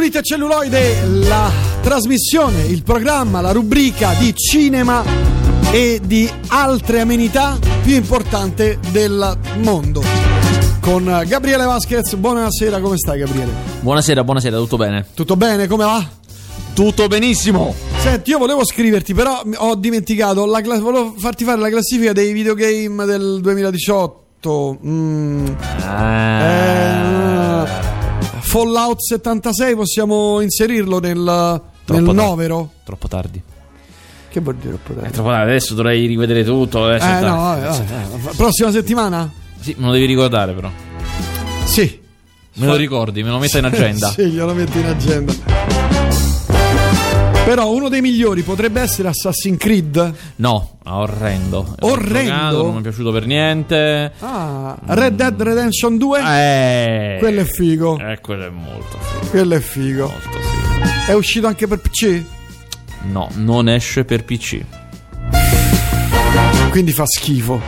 Cellulite e celluloide, la trasmissione, il programma, la rubrica di cinema e di altre amenità più importante del mondo. Con Gabriele Vasquez. Buonasera, come stai Gabriele? Buonasera, tutto bene? Tutto bene, come va? Tutto benissimo. Senti, io volevo scriverti, però ho dimenticato, volevo farti fare la classifica dei videogame del 2018. Fallout 76, possiamo inserirlo nel novero? Troppo tardi. Che vuol dire troppo tardi? È troppo tardi, adesso dovrei rivedere tutto. Prossima settimana? Sì, me lo devi ricordare però. Sì. Me lo ricordi, me lo metto in agenda. Sì, glielo metto in agenda. Però uno dei migliori potrebbe essere Assassin's Creed? No, orrendo. Orrendo? Non mi è piaciuto per niente. Red Dead Redemption 2? Quello è figo. Quello è molto figo. Quello è figo. Molto figo. È uscito anche per PC? No, non esce per PC. Quindi fa schifo.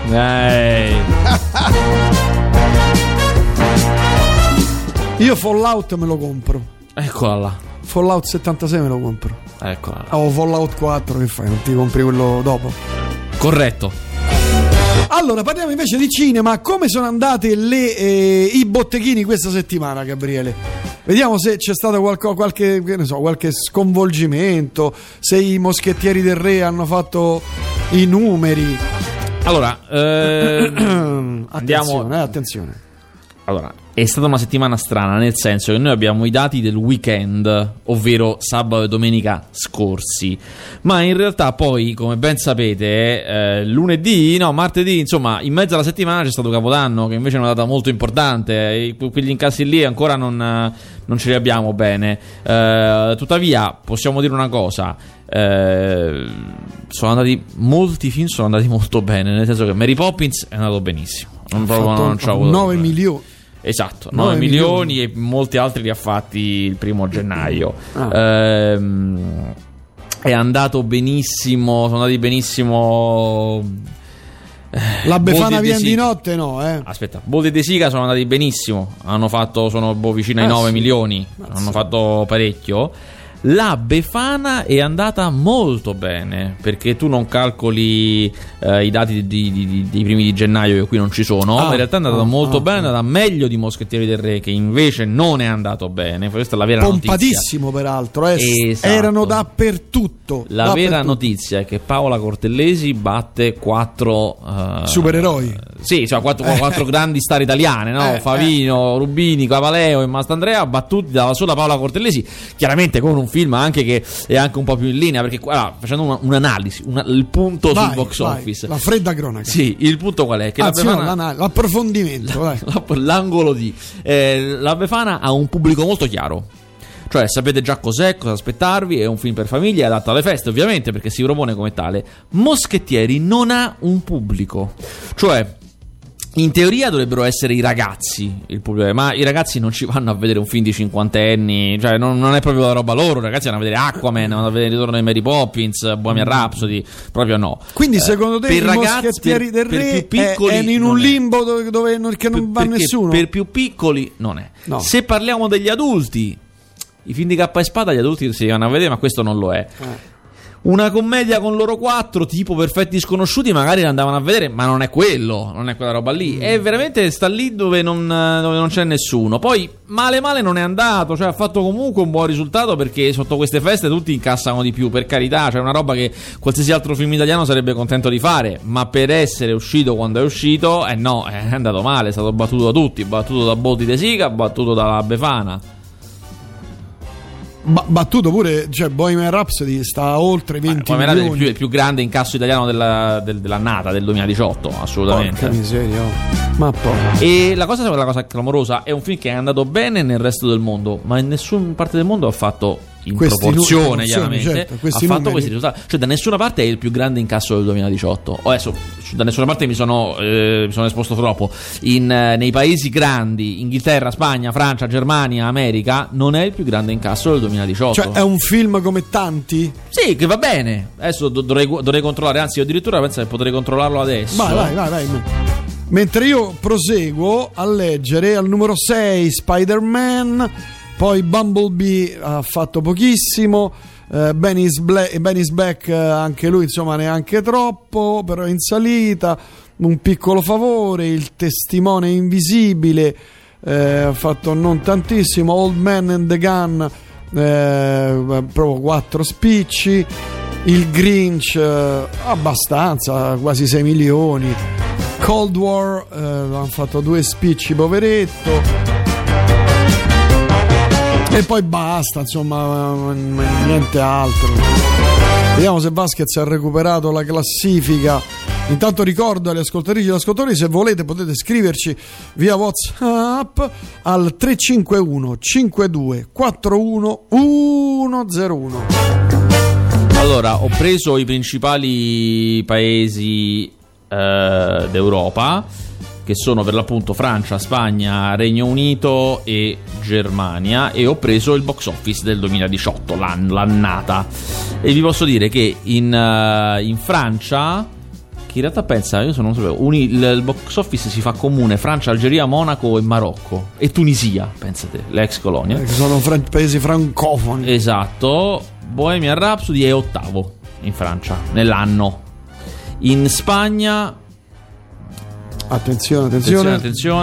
Io Fallout me lo compro. Eccola là. Fallout 76 me lo compro. Eccola là. Fallout 4, che fai? Non ti compri quello dopo? Corretto. Allora, parliamo invece di cinema. Come sono andate i botteghini questa settimana, Gabriele? Vediamo se c'è stato qualche sconvolgimento, se i moschettieri del re hanno fatto i numeri. Allora, attenzione. Allora, è stata una settimana strana, nel senso che noi abbiamo i dati del weekend, ovvero sabato e domenica scorsi, ma in realtà poi, come ben sapete, martedì, insomma, in mezzo alla settimana c'è stato Capodanno, che invece è una data molto importante, quegli incassi lì ancora non ce li abbiamo bene. Tuttavia, possiamo dire una cosa, molti film sono andati molto bene, nel senso che Mary Poppins è andato benissimo. Non c'ha avuto 9 milioni. Esatto, 9 milioni e molti altri li ha fatti il 1 gennaio. È andato benissimo, sono andati benissimo. La Befana viene di notte, no? Aspetta, Boldi e De Sica sono andati benissimo. Sono vicino ai 9 milioni. Hanno fatto parecchio. La Befana è andata molto bene, perché tu non calcoli i dati dei primi di gennaio, che qui non ci sono, ma in realtà è andata molto bene, è andata meglio di Moschettieri del Re, che invece non è andato bene. Questa è la vera notizia. Pompatissimo peraltro, esatto. Erano dappertutto. Vera notizia è che Paola Cortellesi batte 4 supereroi. Sì, cioè 4 grandi star italiane, no? Favino, Rubini, Cavaleo e Mastandrea, battuti dalla sola Paola Cortellesi, chiaramente con un film anche che è anche un po' più in linea, perché facendo un'analisi, il punto sul box office, la fredda cronaca. Sì, il punto qual è? Che l'approfondimento, l'angolo di la Befana ha un pubblico molto chiaro. Cioè sapete già cos'è, cosa aspettarvi, è un film per famiglie, è adatto alle feste ovviamente, perché si propone come tale. Moschettieri non ha un pubblico, cioè in teoria dovrebbero essere i ragazzi il pubblico, ma i ragazzi non ci vanno a vedere un film di cinquantenni, cioè non è proprio la roba loro. I ragazzi vanno a vedere Aquaman, vanno a vedere il ritorno di Mary Poppins, Bohemian Rhapsody, proprio no. Quindi secondo te i Moschettieri del Re è in un limbo dove non va nessuno? Per più piccoli non è. No. Se parliamo degli adulti, i film di K e Spada gli adulti si vanno a vedere, ma questo non lo è. Una commedia con loro 4, tipo Perfetti Sconosciuti, magari andavano a vedere, ma non è quello, non è quella roba lì. È veramente sta lì dove non c'è nessuno. Poi male non è andato, cioè ha fatto comunque un buon risultato, perché sotto queste feste tutti incassano di più, per carità, cioè una roba che qualsiasi altro film italiano sarebbe contento di fare, ma per essere uscito quando è uscito, no, è andato male, è stato battuto da tutti, battuto da Boldi De Sica, battuto dalla Befana. Battuto pure, cioè Bohemian Rhapsody sta oltre 20 milioni. È il più grande incasso italiano dell'annata del 2018, assolutamente. Porca miseria, ma poi. E la cosa clamorosa, è un film che è andato bene nel resto del mondo, ma in nessuna parte del mondo ha fatto in proporzione, chiaramente, certo, ha fatto questi risultati. Cioè da nessuna parte è il più grande incasso del 2018. Adesso da nessuna parte mi sono esposto troppo. Nei paesi grandi, Inghilterra, Spagna, Francia, Germania, America, non è il più grande incasso del 2018. Cioè è un film come tanti? Sì, che va bene. Adesso dovrei controllare, anzi io addirittura penso che potrei controllarlo adesso. Vai. Mentre io proseguo a leggere, al numero 6 Spider-Man, Poi Bumblebee ha fatto pochissimo. Benny's Back, anche lui insomma neanche troppo, però in salita. Un piccolo favore. Il testimone invisibile ha fatto non tantissimo. Old Man and the Gun, proprio 4 spicci. Il Grinch abbastanza, quasi 6 milioni. Cold War hanno fatto 2 spicci, poveretto. E poi basta, insomma, niente altro. Vediamo se Vasquez ha recuperato la classifica. Intanto ricordo alle ascoltatrici e agli ascoltatori, se volete potete scriverci via WhatsApp al 351 52 41 101. Allora, ho preso i principali paesi d'Europa, che sono per l'appunto Francia, Spagna, Regno Unito e Germania, e ho preso il box office del 2018, l'annata, e vi posso dire che in Francia, che in realtà pensa, io non sapevo, il box office si fa comune Francia, Algeria, Monaco e Marocco e Tunisia, pensate, l'ex colonia, che sono paesi francofoni. Esatto. Bohemian Rhapsody è 8° in Francia nell'anno. In Spagna, attenzione. La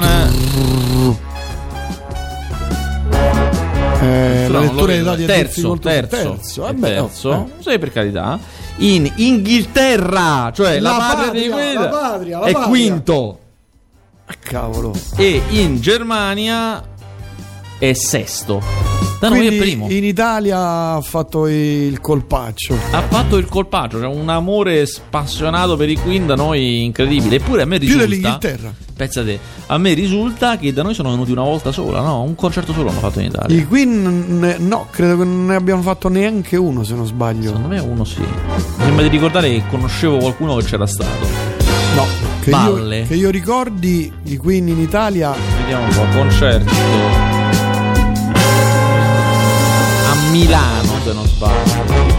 lettura dei dati è terzo. Sì, per carità. In Inghilterra, cioè la patria di quella, è quinto. Cavolo. E in Germania è sesto. Da noi è primo. In Italia ha fatto il colpaccio. Cioè un amore spassionato per i Queen da noi incredibile. Eppure a me risulta, più dell'Inghilterra. Pensate, a me risulta che da noi sono venuti una volta sola, no? Un concerto solo hanno fatto in Italia. I Queen no, credo che non ne abbiano fatto neanche uno, se non sbaglio. Secondo me uno sì. Mi sembra di ricordare che conoscevo qualcuno che c'era stato. No, che io ricordi i Queen in Italia. Vediamo un po', concerto Milano, se non sbaglio,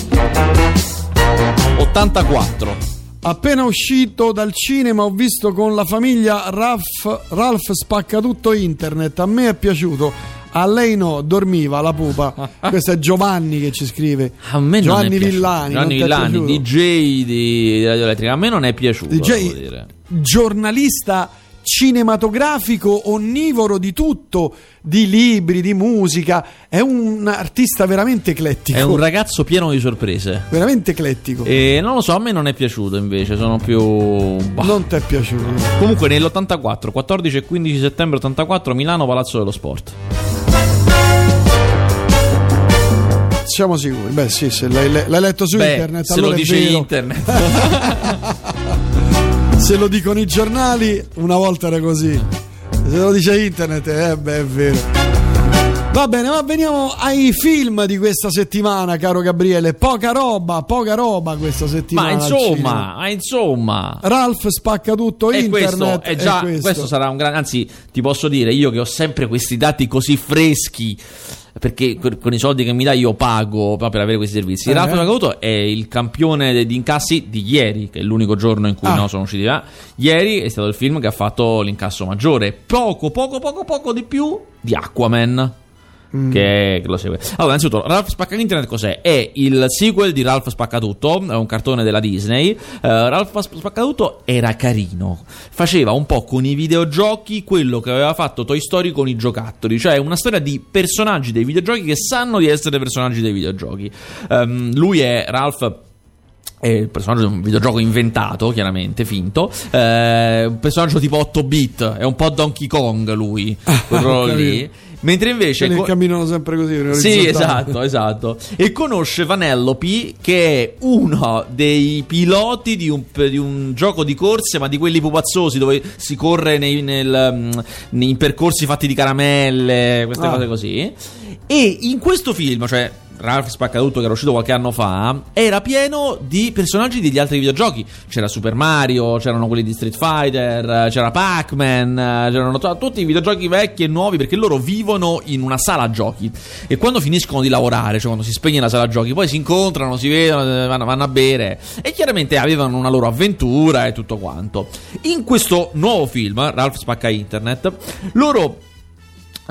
84. Appena uscito dal cinema ho visto con la famiglia Ralph Spaccatutto Internet. A me è piaciuto, a lei no, dormiva la pupa. Questo è Giovanni che ci scrive. A me Giovanni non è Villani, Giovanni Villani, DJ di Radio Elettrica. A me non è piaciuto, DJ, devo dire. Giornalista cinematografico, onnivoro di tutto, di libri, di musica. È un artista veramente eclettico. È un ragazzo pieno di sorprese. Veramente eclettico. E non lo so, a me non è piaciuto invece. Sono più. Non ti è piaciuto. Comunque nell'84, 14 e 15 settembre 84, Milano, Palazzo dello Sport. Siamo sicuri? Beh, sì, se l'hai letto su internet. Se allora lo dice è vero. internet. Se lo dicono i giornali, una volta era così. Se lo dice internet, è vero. Va bene, ma veniamo ai film di questa settimana, caro Gabriele. Poca roba questa settimana. Ma insomma. Ralph Spaccatutto Internet. Questo sarà un grande. Anzi, ti posso dire, io che ho sempre questi dati così freschi, perché con i soldi che mi dai io pago per avere questi servizi. Ralph Spaccatutto è il campione di incassi di ieri, che è l'unico giorno in cui sono usciti. Ieri è stato il film che ha fatto l'incasso maggiore, poco di più di Aquaman, che lo segue. Allora, innanzitutto, Ralph Spacca Internet cos'è? È il sequel di Ralph Spaccatutto, è un cartone della Disney. Ralph Spaccatutto era carino, faceva un po' con i videogiochi quello che aveva fatto Toy Story con i giocattoli, cioè una storia di personaggi dei videogiochi che sanno di essere personaggi dei videogiochi. Lui è Ralph, è il personaggio di un videogioco inventato, chiaramente, finto. Un personaggio tipo 8-bit, è un po' Donkey Kong lui, quello lì. Mentre invece camminano sempre così. Sì, esatto. E conosce Vanellope, che è uno dei piloti di un gioco di corse, ma di quelli pupazzosi, dove si corre nei percorsi fatti di caramelle, queste cose così. E in questo film, cioè Ralph Spaccatutto, che era uscito qualche anno fa, era pieno di personaggi degli altri videogiochi. C'era Super Mario, c'erano quelli di Street Fighter, c'era Pac-Man, c'erano tutti i videogiochi vecchi e nuovi, perché loro vivono in una sala giochi e quando finiscono di lavorare, cioè quando si spegne la sala giochi, poi si incontrano, si vedono, vanno a bere e chiaramente avevano una loro avventura e tutto quanto. In questo nuovo film, Ralph Spacca Internet, loro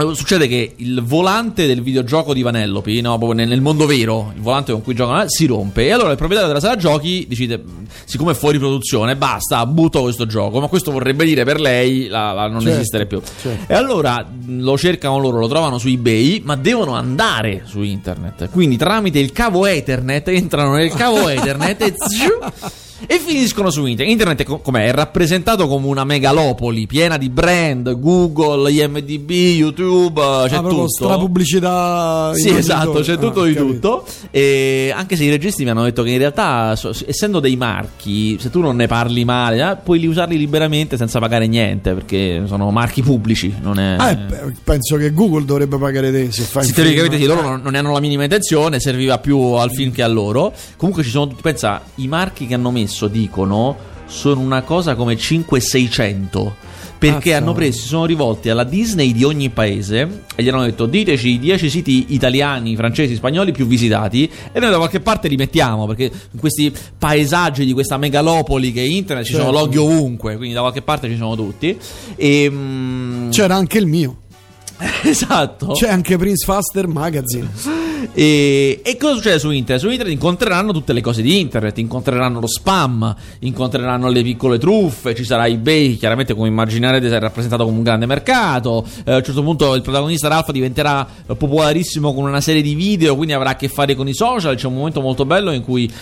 Succede che il volante del videogioco di Vanellope, no, proprio nel mondo vero, il volante con cui giocano, si rompe. E allora il proprietario della sala giochi decide, siccome è fuori produzione, basta, butto questo gioco. Ma questo vorrebbe dire per lei non esistere più. E allora lo cercano loro, lo trovano su eBay, ma devono andare su internet. Quindi tramite il cavo Ethernet entrano nel cavo Ethernet e finiscono su internet. Internet com'è? È rappresentato come una megalopoli piena di brand, Google, IMDb, YouTube, c'è tutto. La pubblicità. Sì, esatto, c'è tutto di tutto. E anche se i registi mi hanno detto che in realtà, essendo dei marchi, se tu non ne parli male, puoi usarli liberamente senza pagare niente, perché sono marchi pubblici. Non è... penso che Google dovrebbe pagare te se fai. Sì, teoricamente sì, loro non ne hanno la minima intenzione, serviva più al film che a loro. Comunque ci sono, pensa, i marchi che hanno messo dicono sono una cosa come 500-600, perché hanno preso, si sono rivolti alla Disney di ogni paese e gli hanno detto: diteci i 10 siti italiani, francesi, spagnoli più visitati e noi da qualche parte li mettiamo, perché in questi paesaggi di questa megalopoli che è internet ci sono loghi ovunque, quindi da qualche parte ci sono tutti. E c'era anche il mio. Esatto. C'è anche Prince Faster Magazine. E cosa succede su internet? Su internet incontreranno tutte le cose di internet, incontreranno lo spam, incontreranno le piccole truffe, ci sarà eBay, chiaramente come immaginarete è rappresentato come un grande mercato. A un certo punto il protagonista Ralph diventerà popolarissimo con una serie di video, quindi avrà a che fare con i social. C'è un momento molto bello in cui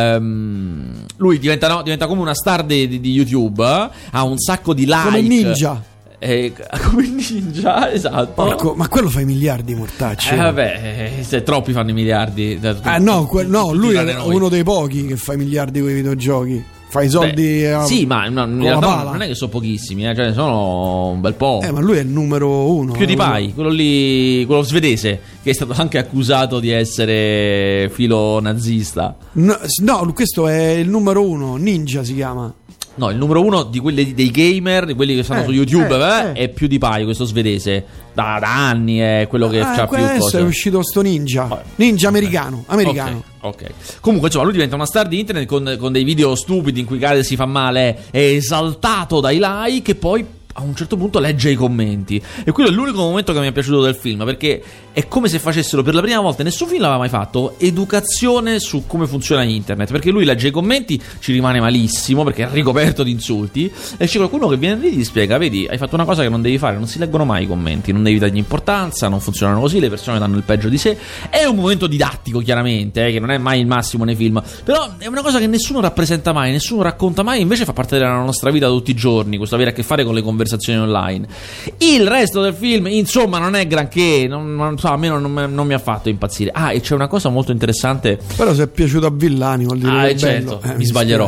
lui diventa come una star di YouTube, ha un sacco di like. Come Ninja. Come Ninja, esatto. Porco, ma quello fa i miliardi, mortacci. Vabbè, se troppi fanno i miliardi. Lui è uno dei pochi che fa i miliardi con i videogiochi. Fa i soldi. Sì, ma in realtà non è che sono pochissimi, cioè sono un bel po'. Ma lui è il numero uno. PewDiePie, quello svedese, che è stato anche accusato di essere filo nazista. No, questo è il numero uno. Ninja si chiama. No, il numero uno di quelli dei gamer, di quelli che stanno su YouTube, è PewDiePie, questo svedese. Da anni è quello che c'ha più cose. Adesso è uscito sto ninja. Ninja americano. Ok. Comunque, insomma, lui diventa una star di internet con dei video stupidi in cui cade, si fa male, è esaltato dai like e poi a un certo punto legge i commenti. E quello è l'unico momento che mi è piaciuto del film, perché è come se facessero per la prima volta, nessun film l'aveva mai fatto, educazione su come funziona internet, perché lui legge i commenti, ci rimane malissimo perché è ricoperto di insulti, e c'è qualcuno che viene lì e gli spiega: vedi, hai fatto una cosa che non devi fare, non si leggono mai i commenti, non devi dargli importanza, non funzionano così, le persone danno il peggio di sé. È un momento didattico, chiaramente, che non è mai il massimo nei film, però è una cosa che nessuno rappresenta mai, nessuno racconta mai, invece fa parte della nostra vita tutti i giorni, questo avere a che fare con le conversazioni online. Il resto del film, insomma, non è granché, a me non mi ha fatto impazzire. E c'è una cosa molto interessante. Però se è piaciuto a Villani vuol dire che è certo, bello. mi sbaglierò.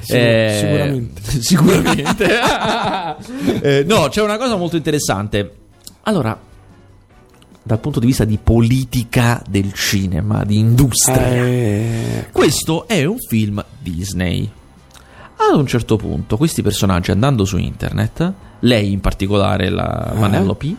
Sicuramente. No, c'è una cosa molto interessante. Allora, dal punto di vista di politica del cinema, di industria, questo è un film Disney. Ad un certo punto questi personaggi, andando su internet, lei in particolare, la Vanellope,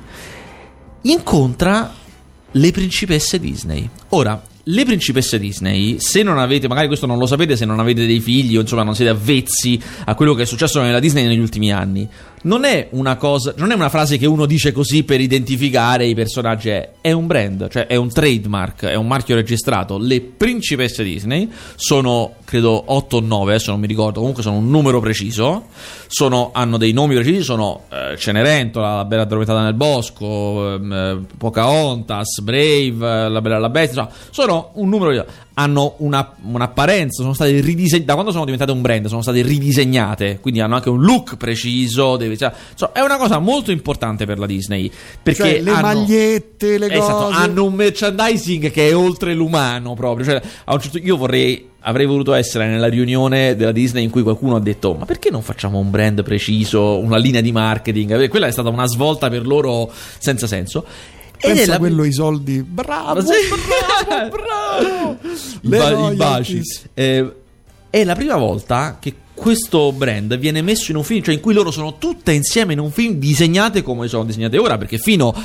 incontra le principesse Disney. Ora, le principesse Disney, se non avete, magari questo non lo sapete se non avete dei figli o insomma non siete avvezzi a quello che è successo nella Disney negli ultimi anni, non è una cosa, non è una frase che uno dice così per identificare i personaggi, è un brand, cioè è un trademark, è un marchio registrato. Le principesse Disney sono, credo 8 o 9, adesso non mi ricordo, comunque sono un numero preciso, hanno dei nomi precisi, sono Cenerentola, la Bella Addormentata nel bosco, Pocahontas, Brave, la Bella e la Bestia, sono un numero, hanno un'apparenza, sono state ridisegnate, da quando sono diventate un brand sono state ridisegnate, quindi hanno anche un look preciso, è una cosa molto importante per la Disney, perché le magliette, le cose, hanno un merchandising che è oltre l'umano proprio, cioè a un certo, avrei voluto essere nella riunione della Disney in cui qualcuno ha detto: ma perché non facciamo un brand preciso, una linea di marketing? Quella è stata una svolta per loro senza senso. Pensa quello, i soldi, bravo. I baci. è la prima volta che questo brand viene messo in un film, cioè in cui loro sono tutte insieme in un film disegnate come sono disegnate ora, perché fino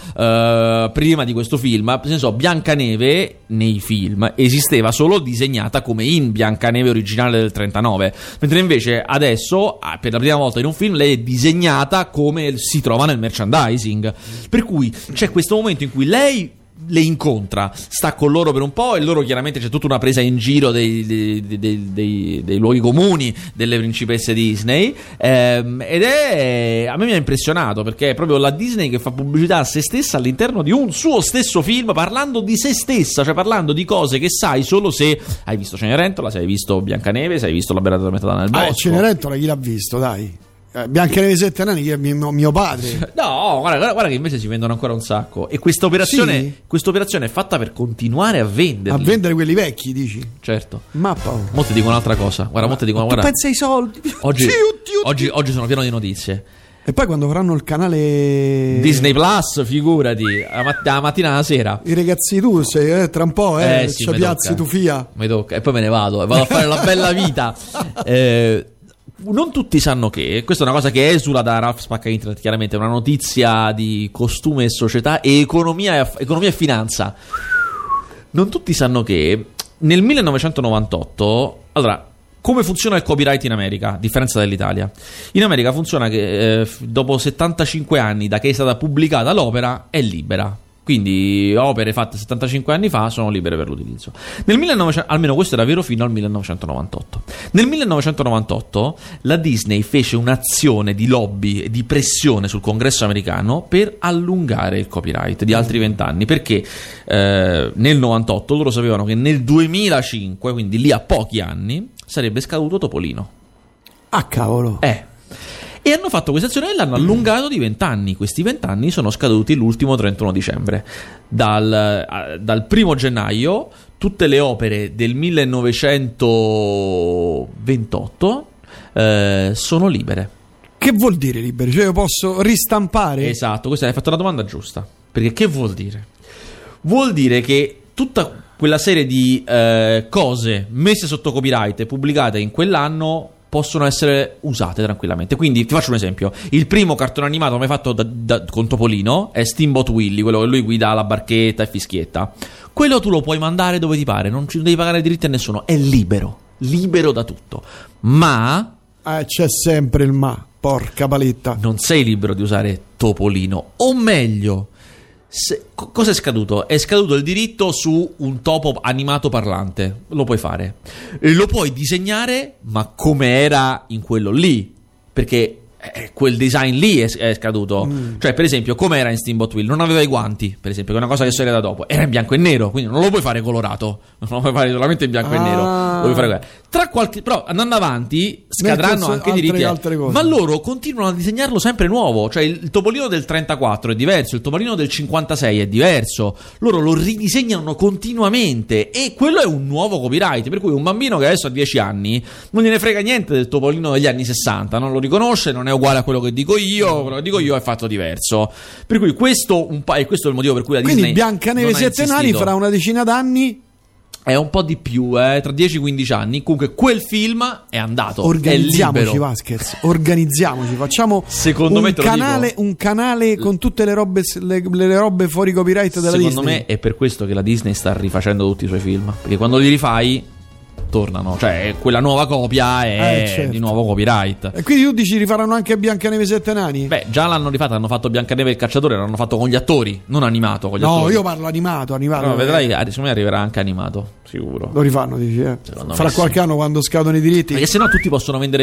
a prima di questo film, per esempio, Biancaneve nei film esisteva solo disegnata come in Biancaneve originale del 39, mentre invece adesso per la prima volta in un film lei è disegnata come si trova nel merchandising, per cui c'è questo momento in cui lei le incontra, sta con loro per un po' e loro chiaramente c'è tutta una presa in giro dei luoghi comuni delle principesse Disney, ed è, a me mi ha impressionato perché è proprio la Disney che fa pubblicità a se stessa all'interno di un suo stesso film, parlando di se stessa, cioè parlando di cose che sai solo se hai visto Cenerentola, se hai visto Biancaneve, se hai visto La bella adormentata nel bosco. Cenerentola chi l'ha visto, dai? Biancaneve 7 anni, che è mio padre. No, guarda che invece si vendono ancora un sacco. E questa operazione è fatta per continuare a venderli. A vendere quelli vecchi, dici? Certo. Ma Paolo, mo ti dico un'altra cosa. Guarda, mo ti dico, guarda. Pensa ai soldi. Oggi sono pieno di notizie. E poi quando faranno il canale Disney Plus, figurati, la mattina alla sera. I ragazzi tu sei tra un po', sì, ci piazzi tu fia. Mi tocca. E poi me ne vado a fare la bella vita. Non tutti sanno che questa è una cosa che esula da Ralph Spacca Internet, chiaramente è una notizia di costume e società e economia e finanza. Non tutti sanno che nel 1998, allora, come funziona il copyright in America, a differenza dell'Italia? In America funziona che dopo 75 anni da che è stata pubblicata l'opera è libera. Quindi opere fatte 75 anni fa sono libere per l'utilizzo. Almeno questo era vero fino al 1998. Nel 1998 la Disney fece un'azione di lobby e di pressione sul Congresso americano per allungare il copyright di altri 20 anni, perché nel 98 loro sapevano che nel 2005, quindi lì a pochi anni, sarebbe scaduto Topolino. Ah, cavolo. E hanno fatto questa azione e l'hanno allungato di 20 anni. Questi 20 anni sono scaduti l'ultimo 31 dicembre. Dal 1 gennaio tutte le opere del 1928 sono libere. Che vuol dire libere? Cioè io posso ristampare? Esatto, questa hai fatto la domanda giusta. Perché che vuol dire? Vuol dire che tutta quella serie di cose messe sotto copyright e pubblicate in quell'anno possono essere usate tranquillamente. Quindi ti faccio un esempio: il primo cartone animato mai fatto con Topolino è Steamboat Willie, quello che lui guida la barchetta e fischietta. Quello tu lo puoi mandare dove ti pare, non devi pagare diritti a nessuno, è libero da tutto. Ma c'è sempre il ma, porca paletta. Non sei libero di usare Topolino, o meglio, cosa è scaduto? È scaduto il diritto su un topo animato parlante. Lo puoi fare, lo puoi disegnare, ma come era in quello lì, perché quel design lì è scaduto. Cioè, per esempio, come era in Steamboat Willie, non aveva i guanti, per esempio, che è una cosa che succede da dopo, era in bianco e nero, quindi non lo puoi fare colorato, non lo puoi fare solamente in bianco e nero, lo puoi fare però andando avanti scadranno anche i diritti, ma loro continuano a disegnarlo sempre nuovo. Cioè il Topolino del 34 è diverso, il Topolino del 56 è diverso, loro lo ridisegnano continuamente e quello è un nuovo copyright, per cui un bambino che adesso ha 10 anni non gliene frega niente del Topolino degli anni 60, non lo riconosce, non è uguale a quello che dico io è fatto diverso. Per cui questo è il motivo per cui la Disney, quindi Biancaneve 7 nani fra una decina d'anni è un po' di più, tra 10-15 anni. Comunque quel film è andato. Organizziamoci, Vasquez. Organizziamoci, facciamo secondo me un canale con tutte le robe fuori copyright della Disney. Secondo me è per questo che la Disney sta rifacendo tutti i suoi film, perché quando li rifai tornano, cioè quella nuova copia è certo, di nuovo copyright. E quindi tu dici rifaranno anche Biancaneve 7 nani? Beh, già l'hanno rifatta, hanno fatto Biancaneve e il cacciatore, l'hanno fatto con gli attori, non animato con gli attori. No, io parlo animato. No, vedrai, secondo me arriverà anche animato, sicuro. Lo rifanno, dici, fra qualche anno quando scadono i diritti. Perché sennò tutti possono vendere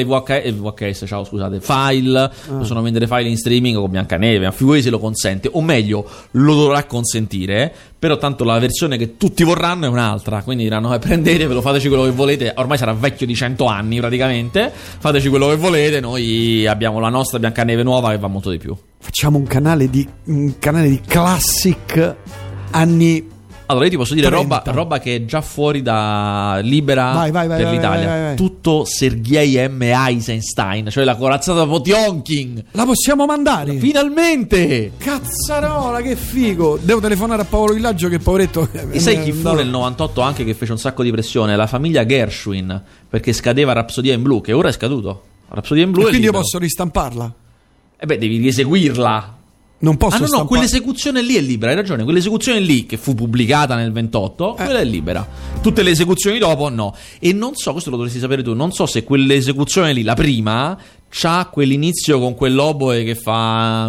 file, possono vendere file in streaming con Biancaneve, ma figurati se lo consente, o meglio, lo dovrà consentire, però tanto la versione che tutti vorranno è un'altra, quindi diranno prendetevelo, fateci quello che volete, ormai sarà vecchio di 100 anni praticamente, fateci quello che volete, noi abbiamo la nostra Biancaneve nuova che va molto di più. Facciamo un canale di classic anni Allora io ti posso dire 30. roba che è già fuori da libera Vai, per l'Italia. vai. Tutto Sergei M. Eisenstein, cioè la corazzata Potionkin. La possiamo mandare? Finalmente! Cazzarola, che figo! Devo telefonare a Paolo Villaggio, che poveretto. E sai chi fu nel 98 anche che fece un sacco di pressione? La famiglia Gershwin, perché scadeva Rapsodia in blu, che ora è scaduto. Rapsodia in blu E è quindi io libero. posso ristamparla? Devi rieseguirla. Non posso No, stampare. quell'esecuzione lì è libera, hai ragione. Quell'esecuzione lì, che fu pubblicata nel 28, quella è libera. Tutte le esecuzioni dopo, no. E non so, questo lo dovresti sapere tu, non so se quell'esecuzione lì, la prima, c'ha quell'inizio con quell'oboe che fa...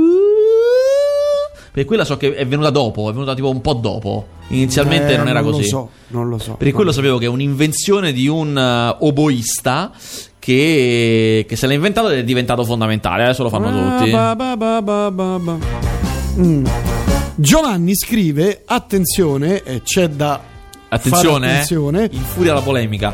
Perché quella so che è venuta dopo, è venuta tipo un po' dopo. Inizialmente non era così. Non lo so. Perché quello sapevo che è un'invenzione di un oboista che se l'ha inventato ed è diventato fondamentale. Adesso lo fanno tutti. Giovanni scrive: attenzione, c'è da Attenzione, fare attenzione. Infuria la polemica.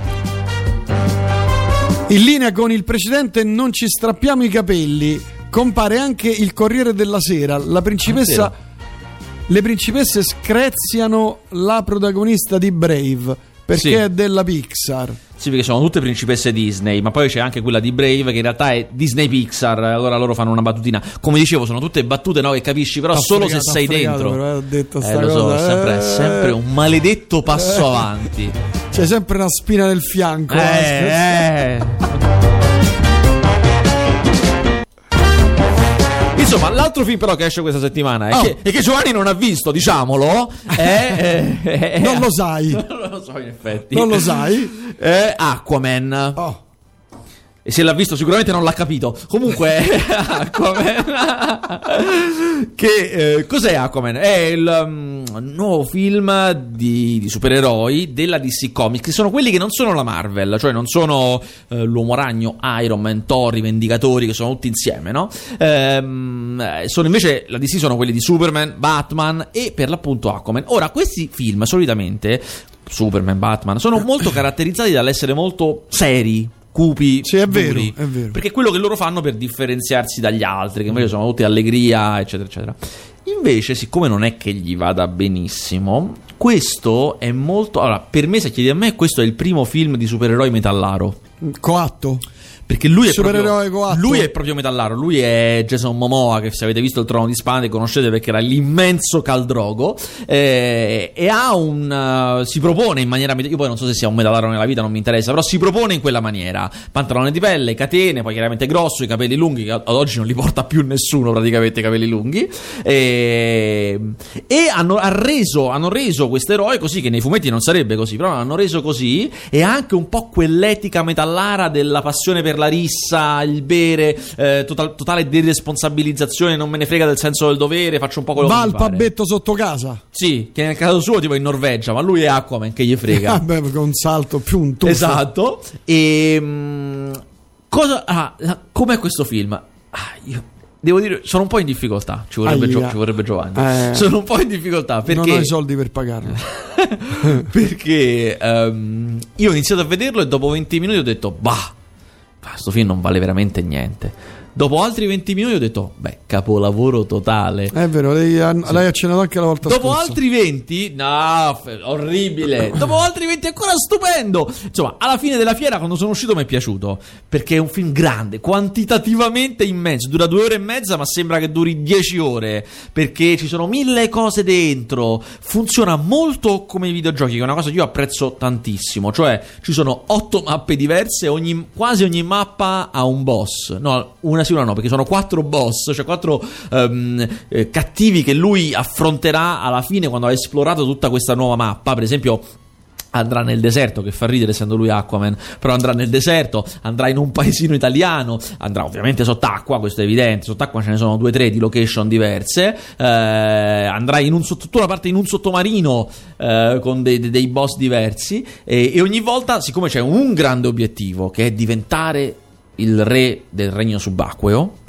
In linea con il precedente, non ci strappiamo i capelli. Compare anche il Corriere della Sera. La principessa. Le principesse screziano la protagonista di Brave perché Sì. è della Pixar. Sì, perché sono tutte principesse Disney, ma poi c'è anche quella di Brave che in realtà è Disney Pixar. Allora loro fanno una battutina. Come dicevo, sono tutte battute, no, che capisci, però solo se sei dentro. Però, ho detto sta lo so, cosa. sempre un maledetto passo avanti. C'è sempre una spina nel fianco. Insomma, l'altro film però che esce questa settimana e che Giovanni non ha visto, diciamolo, Non lo sai. Non lo so, in effetti. Non lo sai? È Aquaman. Oh. E se l'ha visto sicuramente non l'ha capito. Comunque Aquaman. Cos'è Aquaman? È il nuovo film di supereroi della DC Comics, che sono quelli che non sono la Marvel, cioè non sono l'Uomo Ragno, Iron Man, Thor, i Vendicatori, che sono tutti insieme, no? Sono invece, la DC sono quelli di Superman, Batman e per l'appunto Aquaman. Ora, questi film solitamente, Superman, Batman, sono molto caratterizzati dall'essere molto seri, cupi, sì, è vero, duri, è vero. perché è quello che loro fanno per differenziarsi dagli altri, che invece sono tutti allegria, eccetera, eccetera. Invece, siccome non è che gli vada benissimo, questo è molto... Allora, per me, se chiedi a me, questo è il primo film di supereroi metallaro. Coatto. Perché lui è Supereroe coatto. Lui è proprio metallaro. Lui è Jason Momoa, che se avete visto il Trono di Spade conoscete perché era l'immenso Khal Drogo, e ha si propone in maniera, io poi non so se sia un metallaro nella vita, non mi interessa, però si propone in quella maniera: pantalone di pelle, catene, poi chiaramente grosso, i capelli lunghi, che ad oggi non li porta più nessuno praticamente, i capelli lunghi, e hanno reso questo eroe così, che nei fumetti non sarebbe così, però hanno reso così, e anche un po' quell'etica metallara della passione per la rissa, il bere, totale deresponsabilizzazione, non me ne frega del senso del dovere, faccio un po' quello Va che al mi pare. pabbetto sotto casa. Sì, che nel caso suo tipo in Norvegia, ma lui è Aquaman, che gli frega. Vabbè, con un salto più un tuffo. Esatto. E com'è questo film? Io devo dire, sono un po' in difficoltà. Ci vorrebbe Giovanni. Sono un po' in difficoltà perché non ho i soldi per pagarlo. perché io ho iniziato a vederlo e dopo 20 minuti ho detto sto film non vale veramente niente. Dopo altri 20 minuti ho detto capolavoro totale. È vero, l'hai accennato anche la volta dopo scorsa. Altri 20 orribile. Dopo altri 20 ancora stupendo. Insomma, alla fine della fiera, quando sono uscito, mi è piaciuto, perché è un film grande, quantitativamente immenso, dura 2 ore e mezza ma sembra che duri 10 ore, perché ci sono 1000 cose dentro, funziona molto come i videogiochi, che è una cosa che io apprezzo tantissimo. Cioè ci sono 8 mappe diverse, quasi ogni mappa ha un boss, no, una sì, una no, perché sono 4 boss, cioè 4 cattivi che lui affronterà alla fine quando ha esplorato tutta questa nuova mappa. Per esempio andrà nel deserto, che fa ridere essendo lui Aquaman, però andrà nel deserto, andrà in un paesino italiano, andrà ovviamente sott'acqua, questo è evidente, sott'acqua ce ne sono 2 o 3 di location diverse, andrà in tutta una parte in un sottomarino con dei boss diversi, e ogni volta, siccome c'è un grande obiettivo che è diventare il re del regno subacqueo,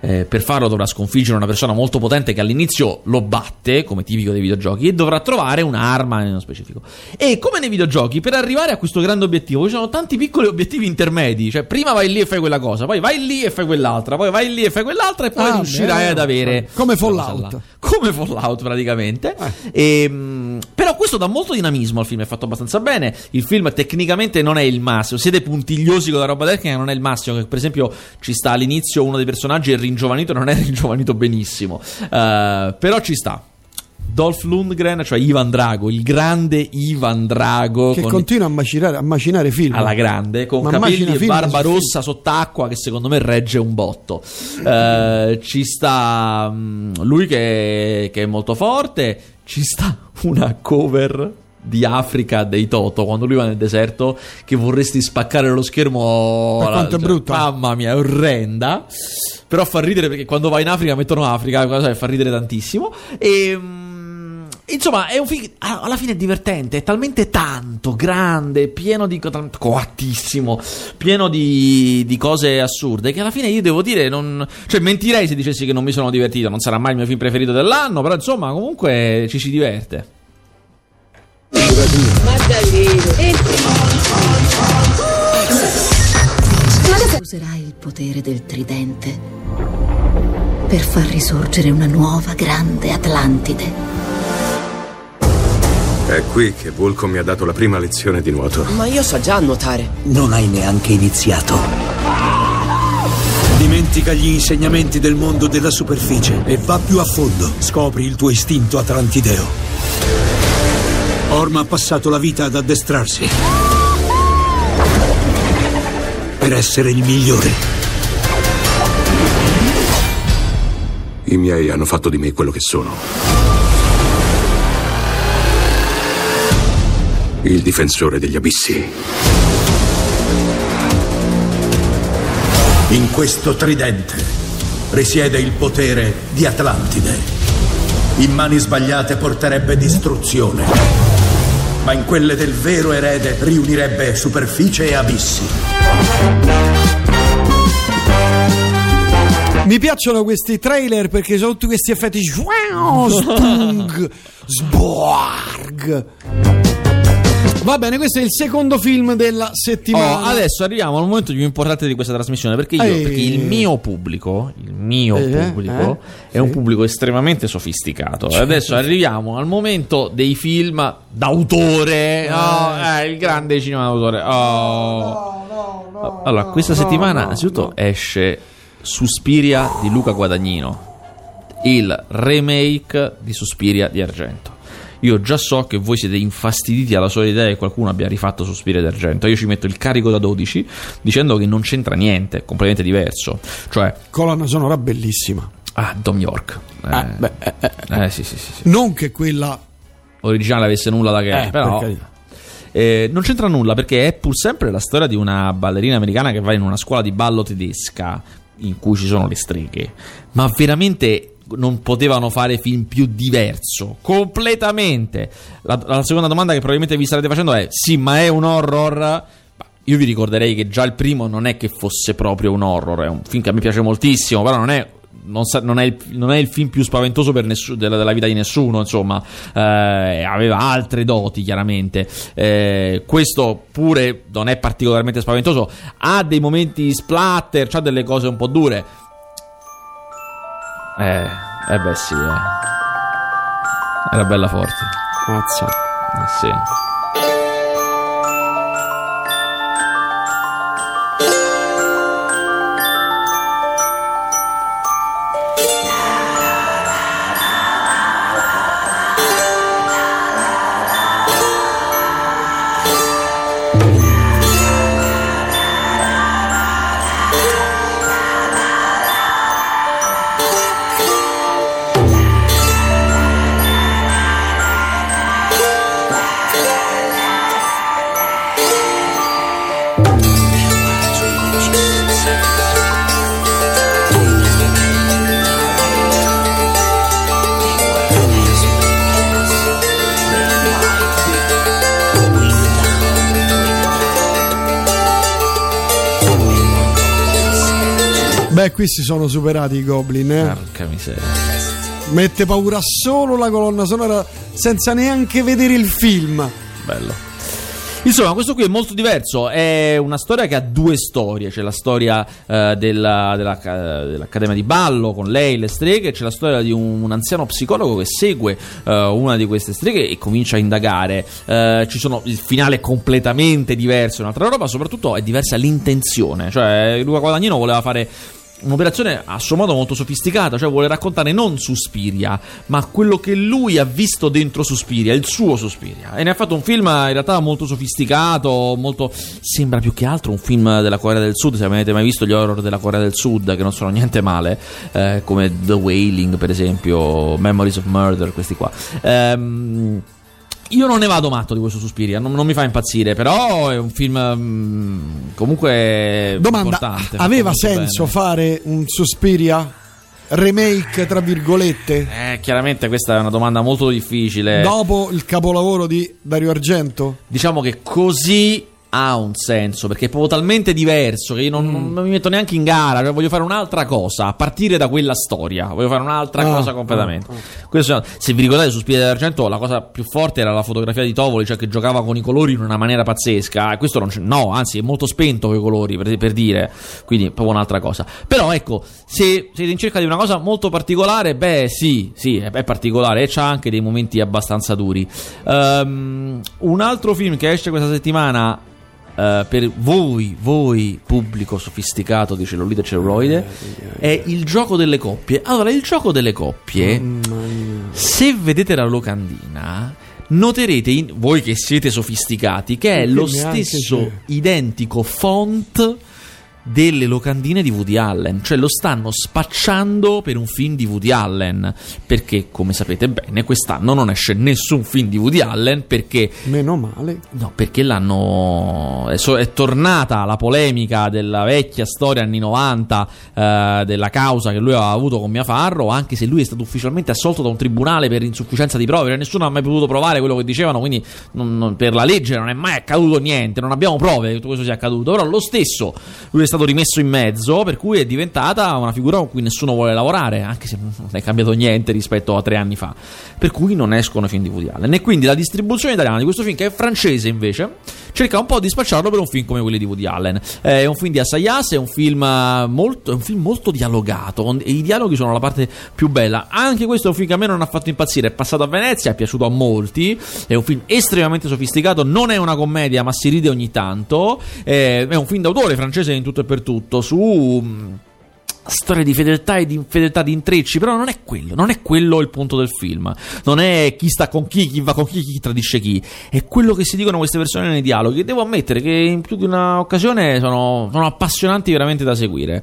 per farlo dovrà sconfiggere una persona molto potente che all'inizio lo batte, come tipico dei videogiochi, e dovrà trovare un'arma nello specifico. E come nei videogiochi, per arrivare a questo grande obiettivo ci sono tanti piccoli obiettivi intermedi, cioè prima vai lì e fai quella cosa, poi vai lì e fai quell'altra, poi vai lì e fai quell'altra, e poi riuscirai ad avere come Fallout, praticamente. Però questo dà molto dinamismo al film, è fatto abbastanza bene. Il film tecnicamente non è il massimo, siete puntigliosi con la roba tecnica, non è il massimo, che per esempio ci sta all'inizio uno dei personaggi è ringiovanito, non è ringiovanito benissimo, però ci sta. Dolph Lundgren, cioè Ivan Drago, il grande Ivan Drago, che continua a macinare film alla grande, con capelli e barba rossa sott'acqua, che secondo me regge un botto. Ci sta lui che è molto forte. Ci sta una cover di Africa dei Toto, quando lui va nel deserto, che vorresti spaccare lo schermo. Per quanto è brutta, mamma mia, è orrenda, però fa ridere, perché quando vai in Africa mettono Africa, cosa fa ridere tantissimo. E insomma è un film alla fine è divertente, è talmente tanto grande, pieno di coattissimo, pieno di cose assurde, che alla fine io devo dire, cioè mentirei se dicessi che non mi sono divertito. Non sarà mai il mio film preferito dell'anno, però insomma comunque ci si diverte. Userai il potere del tridente per far risorgere una nuova grande Atlantide. È qui che Vulco mi ha dato la prima lezione di nuoto. Ma io so già nuotare. Non hai neanche iniziato. Dimentica gli insegnamenti del mondo della superficie e va più a fondo. Scopri il tuo istinto atlantideo. Orm ha passato la vita ad addestrarsi per essere il migliore. I miei hanno fatto di me quello che sono. Il difensore degli abissi. In questo tridente risiede il potere di Atlantide. In mani sbagliate porterebbe distruzione, ma in quelle del vero erede riunirebbe superficie e abissi. Mi piacciono questi trailer perché sono tutti questi effetti spung, sborg. Va bene, questo è il secondo film della settimana. Adesso arriviamo al momento più importante di questa trasmissione, perché il mio pubblico è un pubblico estremamente sofisticato. Adesso arriviamo al momento dei film d'autore, il grande cinema d'autore. Allora, questa settimana innanzitutto esce Suspiria di Luca Guadagnino, il remake di Suspiria di Argento. Io già so che voi siete infastiditi alla sola idea che qualcuno abbia rifatto Suspiria d'Argento. Io ci metto il carico da 12 dicendo che non c'entra niente, è completamente diverso. Cioè, colonna sonora bellissima. Dom York. Sì. Non che quella originale avesse nulla da che, però non c'entra nulla, perché è pur sempre la storia di una ballerina americana che va in una scuola di ballo tedesca in cui ci sono le streghe. Ma veramente non potevano fare film più diverso completamente. La seconda domanda che probabilmente vi starete facendo è: sì, ma è un horror? Io vi ricorderei che già il primo non è che fosse proprio un horror, è un film che a me piace moltissimo, però non è il film più spaventoso della vita di nessuno, insomma. Aveva altre doti, chiaramente. Questo pure non è particolarmente spaventoso, ha dei momenti splatter, ha delle cose un po' dure. Beh sì, era bella forte. Mazza. Sì. Beh, qui si sono superati i Goblin, Porca miseria. Mette paura solo la colonna sonora senza neanche vedere il film. Bello. Insomma, questo qui è molto diverso. È una storia che ha due storie. C'è la storia dell'Accademia di Ballo con lei, le streghe. C'è la storia di un anziano psicologo che segue una di queste streghe e comincia a indagare. Il finale è completamente diverso, è un'altra roba. Soprattutto è diversa l'intenzione. Cioè, Luca Guadagnino voleva fare un'operazione a suo modo molto sofisticata, cioè vuole raccontare non Suspiria, ma quello che lui ha visto dentro Suspiria, il suo Suspiria, e ne ha fatto un film in realtà molto sofisticato, molto, sembra più che altro un film della Corea del Sud, se avete mai visto gli horror della Corea del Sud, che non sono niente male, come The Wailing per esempio, Memories of Murder, questi qua. Io non ne vado matto di questo Suspiria, non mi fa impazzire, però è un film comunque Domanda, importante. aveva senso fare un Suspiria remake tra virgolette? Chiaramente questa è una domanda molto difficile. Dopo il capolavoro di Dario Argento? Diciamo che così ha un senso, perché è proprio talmente diverso che io non mi metto neanche in gara, cioè voglio fare un'altra cosa a partire da quella storia, voglio fare un'altra cosa completamente. Questo, se vi ricordate su Suspiria d'Argento, la cosa più forte era la fotografia di Tovoli, cioè che giocava con i colori in una maniera pazzesca, e questo non c'è, no, anzi è molto spento con i colori, per dire, quindi è proprio un'altra cosa. Però ecco, se siete in cerca di una cosa molto particolare, beh sì, è particolare e c'ha anche dei momenti abbastanza duri. Un altro film che esce questa settimana, per voi pubblico sofisticato di cellulite e celluloide, è Il gioco delle coppie. Allora, Il gioco delle coppie, se vedete la locandina, noterete, voi che siete sofisticati, che è lo stesso identico font delle locandine di Woody Allen, cioè lo stanno spacciando per un film di Woody Allen, perché come sapete bene quest'anno non esce nessun film di Woody Allen, perché meno male, no, perché è tornata la polemica della vecchia storia anni 90 della causa che lui aveva avuto con Mia Farrow, anche se lui è stato ufficialmente assolto da un tribunale per insufficienza di prove, nessuno ha mai potuto provare quello che dicevano, quindi per la legge non è mai accaduto niente, non abbiamo prove che tutto questo sia accaduto, però lo stesso lui è stato rimesso in mezzo, per cui è diventata una figura con cui nessuno vuole lavorare, anche se non è cambiato niente rispetto a 3 anni fa, per cui non escono film di Woody Allen, e quindi la distribuzione italiana di questo film, che è francese invece, cerca un po' di spacciarlo per un film come quelli di Woody Allen. È un film di Assayas, è un film molto dialogato, e i dialoghi sono la parte più bella. Anche questo è un film che a me non ha fatto impazzire, è passato a Venezia, è piaciuto a molti, è un film estremamente sofisticato, non è una commedia ma si ride ogni tanto, è un film d'autore francese in tutto e per tutto, su storia di fedeltà e di infedeltà, di intrecci, però non è quello il punto del film, non è chi sta con chi va con chi tradisce chi, è quello che si dicono queste persone nei dialoghi, e devo ammettere che in più di una occasione sono appassionanti veramente da seguire.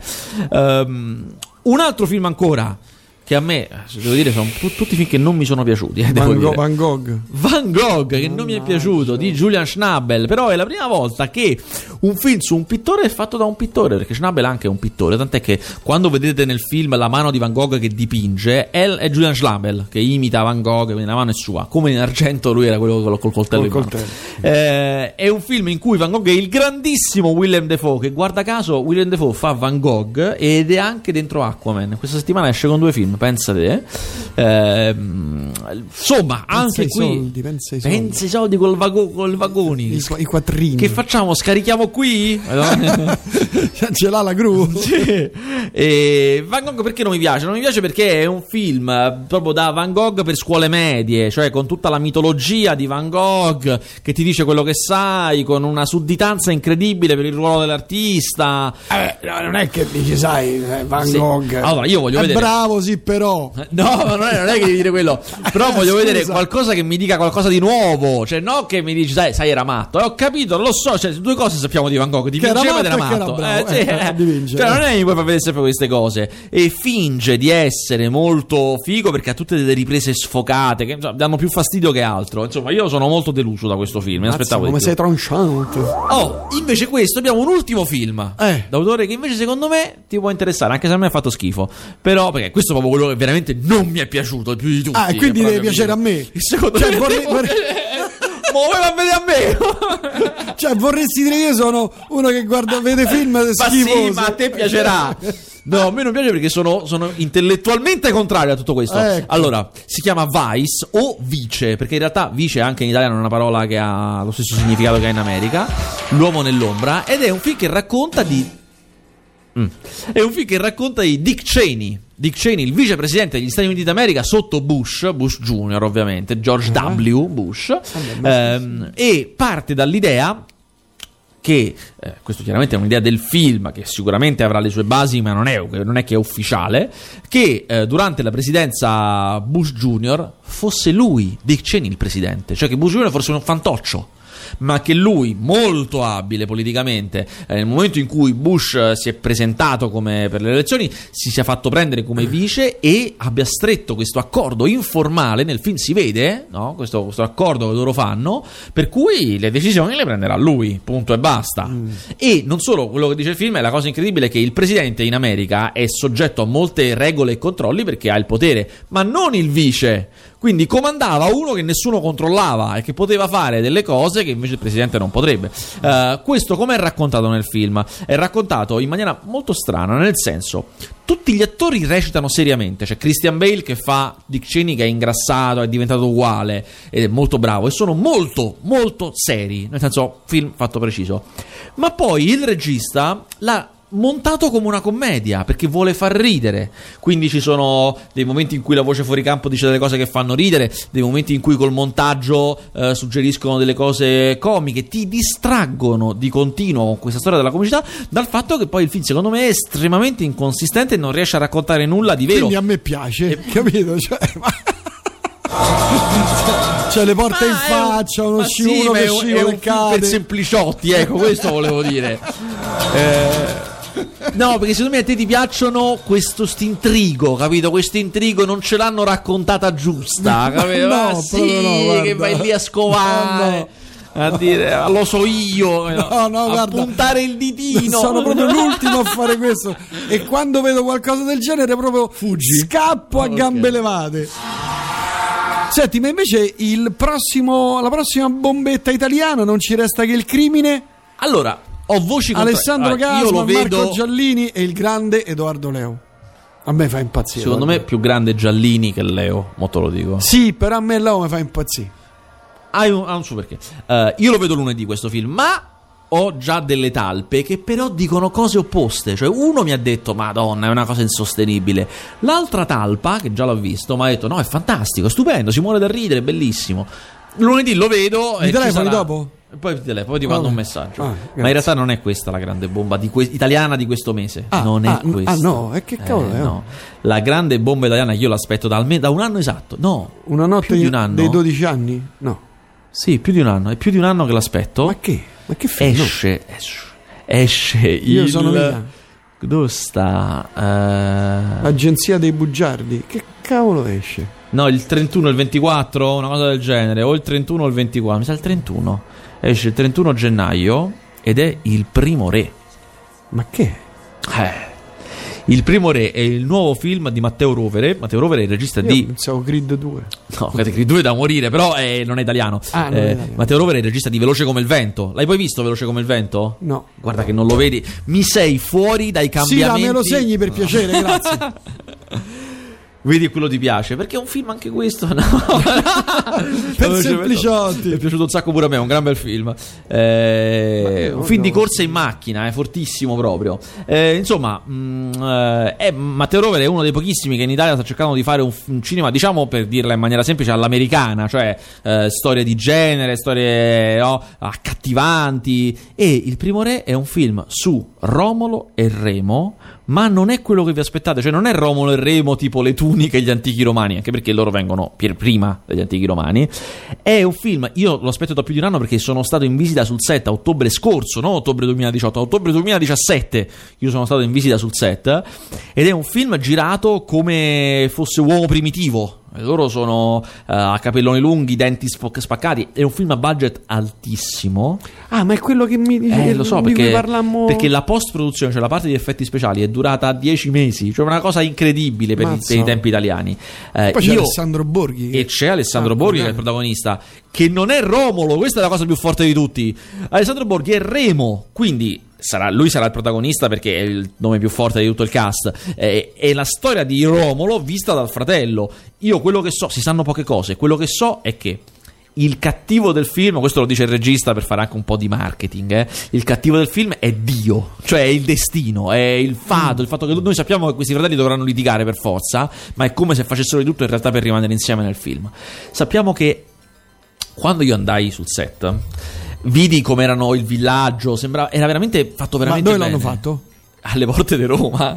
Un altro film ancora che a me, devo dire, sono tutti film che non mi sono piaciuti. Van Gogh, che non mi è piaciuto, di Julian Schnabel. Però è la prima volta che un film su un pittore è fatto da un pittore, perché Schnabel anche è un pittore, tant'è che quando vedete nel film la mano di Van Gogh che dipinge è Julian Schnabel che imita Van Gogh, quindi la mano è sua, come in Argento lui era quello col coltello in mano. È un film in cui Van Gogh è il grandissimo Willem Dafoe, che guarda caso Willem Dafoe fa Van Gogh ed è anche dentro Aquaman. Questa settimana esce con 2 film, pensate. Insomma, anche qui pensa i soldi col vagoni, i quattrini. Che facciamo? Scarichiamo qui? Ce l'ha la gru. Sì. E Van Gogh perché non mi piace? Non mi piace perché è un film proprio da Van Gogh per scuole medie, cioè con tutta la mitologia di Van Gogh che ti dice quello che sai, con una sudditanza incredibile per il ruolo dell'artista. Non è che dici, sai, Van Gogh. Allora, io voglio vedere. Bravo, sì, però. No, non è che devi dire quello. Però voglio vedere qualcosa che mi dica qualcosa di nuovo. Cioè, no che mi dici, sai, era matto. Ho capito, lo so. Cioè, 2 cose sappiamo di Van Gogh: dipingeva ed era matto. Cioè, non è che mi puoi far vedere sempre queste cose. E finge di essere molto figo perché ha tutte delle riprese sfocate che danno più fastidio che altro. Insomma, io sono molto deluso da questo film. Mi aspettavo come di più. sei tranchante. Invece questo abbiamo un ultimo film d'autore che invece secondo me ti può interessare, anche se a me ha fatto schifo. Però, perché questo è proprio quello che veramente non mi è piaciuto più di tutti. Quindi deve piacere a me. Secondo me muoveva a vedere a me. Cioè vorresti dire che io sono uno che vede film schifosi. Sì, ma a te piacerà. No, a me non piace perché sono intellettualmente contrario a tutto questo. Ecco. Allora, si chiama Vice o Vice, perché in realtà Vice anche in italiano è una parola che ha lo stesso significato che ha in America, L'uomo nell'ombra, ed è un film che racconta di Dick Cheney. Dick Cheney, il vicepresidente degli Stati Uniti d'America sotto Bush Jr. ovviamente, George W. Bush, e parte dall'idea che, questo chiaramente è un'idea del film che sicuramente avrà le sue basi, ma non è che è ufficiale, che durante la presidenza Bush Jr. fosse lui, Dick Cheney, il presidente, cioè che Bush Jr. fosse un fantoccio, ma che lui, molto abile politicamente, nel momento in cui Bush si è presentato come per le elezioni, si sia fatto prendere come vice e abbia stretto questo accordo informale. Nel film si vede, no? questo accordo che loro fanno, per cui le decisioni le prenderà lui, punto e basta. E non solo, quello che dice il film è la cosa incredibile, che il presidente in America è soggetto a molte regole e controlli perché ha il potere, ma non il vice. Quindi comandava uno che nessuno controllava e che poteva fare delle cose che invece il presidente non potrebbe. Questo come è raccontato nel film? È raccontato in maniera molto strana, nel senso, tutti gli attori recitano seriamente. C'è Christian Bale che fa Dick Cheney, che è ingrassato, è diventato uguale ed è molto bravo, e sono molto molto seri, nel senso, film fatto preciso. Ma poi il regista l'ha montato come una commedia perché vuole far ridere, quindi ci sono dei momenti in cui la voce fuori campo dice delle cose che fanno ridere, dei momenti in cui col montaggio suggeriscono delle cose comiche, ti distraggono di continuo con questa storia della comicità, dal fatto che poi il film secondo me è estremamente inconsistente e non riesce a raccontare nulla di vero. Quindi a me piace, capito? Cioè le porte in faccia, uno scivola che scivola e cade. Per sempliciotti, ecco, questo volevo dire. No, perché secondo me a te ti piacciono questo intrigo, capito? Questo intrigo non ce l'hanno raccontata giusta, capito? No, sì, no, che vai lì a scovare, no. a dire lo so io, no, a guarda, puntare il ditino. Sono proprio l'ultimo a fare questo, e quando vedo qualcosa del genere proprio scappo a gambe levate. Senti, ma invece la prossima bombetta italiana non ci resta che Il crimine. Allora, ho voci Alessandro Gasman, Marco Marco Giallini e il grande Edoardo Leo. A me fa impazzire. Secondo me più grande Giallini che Leo, mo te lo dico. Sì, però a me Leo mi fa impazzire. Ha un suo perché. Io lo vedo lunedì questo film, ma ho già delle talpe che però dicono cose opposte. Cioè, uno mi ha detto Madonna, è una cosa insostenibile. L'altra talpa, che già l'ho visto, mi ha detto no, è fantastico, è stupendo, si muore da ridere, è bellissimo. Lunedì lo vedo. Mi telefoni dopo? E poi ti mando un messaggio. Ma in realtà non è questa la grande bomba italiana di questo mese. Non è questa. No, e che cavolo è? No. La grande bomba italiana io l'aspetto da un anno esatto. No, una notte più di un anno. Dei 12 anni? No. Sì, più di un anno. È più di un anno che l'aspetto. Ma che film? Esce Io sono via. Dove sta? Agenzia dei bugiardi. Che cavolo esce? No, il 31, il 24, una cosa del genere. O il 31 o il 24. Mi sa il 31. Esce il 31 gennaio ed è Il Primo Re. Ma che? Il Primo Re è il nuovo film di Matteo Rovere. Matteo Rovere è il regista Io pensavo Creed 2. No, Creed 2 è da morire, però non è italiano. Non è italiano. Matteo Rovere è il regista di Veloce come il vento. L'hai poi visto Veloce come il vento? No. Guarda che non lo vedi. Mi sei fuori dai cambiamenti. Sì, me lo segni per piacere, grazie. Vedi, quello ti piace perché è un film anche questo, no? Per sempliciotti. Mi è piaciuto un sacco pure a me, è un gran bel film. Un film di corsa in macchina, è fortissimo proprio. Insomma, Matteo Rovere è uno dei pochissimi che in Italia sta cercando di fare un cinema, diciamo, per dirla in maniera semplice, all'americana, cioè storie di genere, storie accattivanti. E Il Primo Re è un film su Romolo e Remo, ma non è quello che vi aspettate, cioè non è Romolo e Remo tipo le tuniche e gli antichi romani, anche perché loro vengono prima degli antichi romani. È un film, io lo aspetto da più di un anno perché sono stato in visita sul set a ottobre scorso, non ottobre 2018, a ottobre 2017 io sono stato in visita sul set, ed è un film girato come fosse Uomo Primitivo. Loro sono a capelloni lunghi, denti spaccati. È un film a budget altissimo. Ah, ma è quello che mi dice, lo so, perché la post-produzione, cioè la parte di effetti speciali, è durata 10 mesi. Cioè una cosa incredibile per i tempi italiani. Poi c'è Alessandro Borghi. E c'è Alessandro Borghi che è il protagonista, che non è Romolo. Questa è la cosa più forte di tutti. Alessandro Borghi è Remo, quindi lui sarà il protagonista perché è il nome più forte di tutto il cast. È la storia di Romolo vista dal fratello. Io quello che so, si sanno poche cose, quello che so è che il cattivo del film, questo lo dice il regista per fare anche un po' di marketing, il cattivo del film è Dio, cioè è il destino, è il fato, il fatto che noi sappiamo che questi fratelli dovranno litigare per forza, ma è come se facessero di tutto in realtà per rimanere insieme nel film. Sappiamo che quando io andai sul set vidi come erano il villaggio, era veramente fatto veramente bene. Ma dove l'hanno fatto? Alle porte di Roma,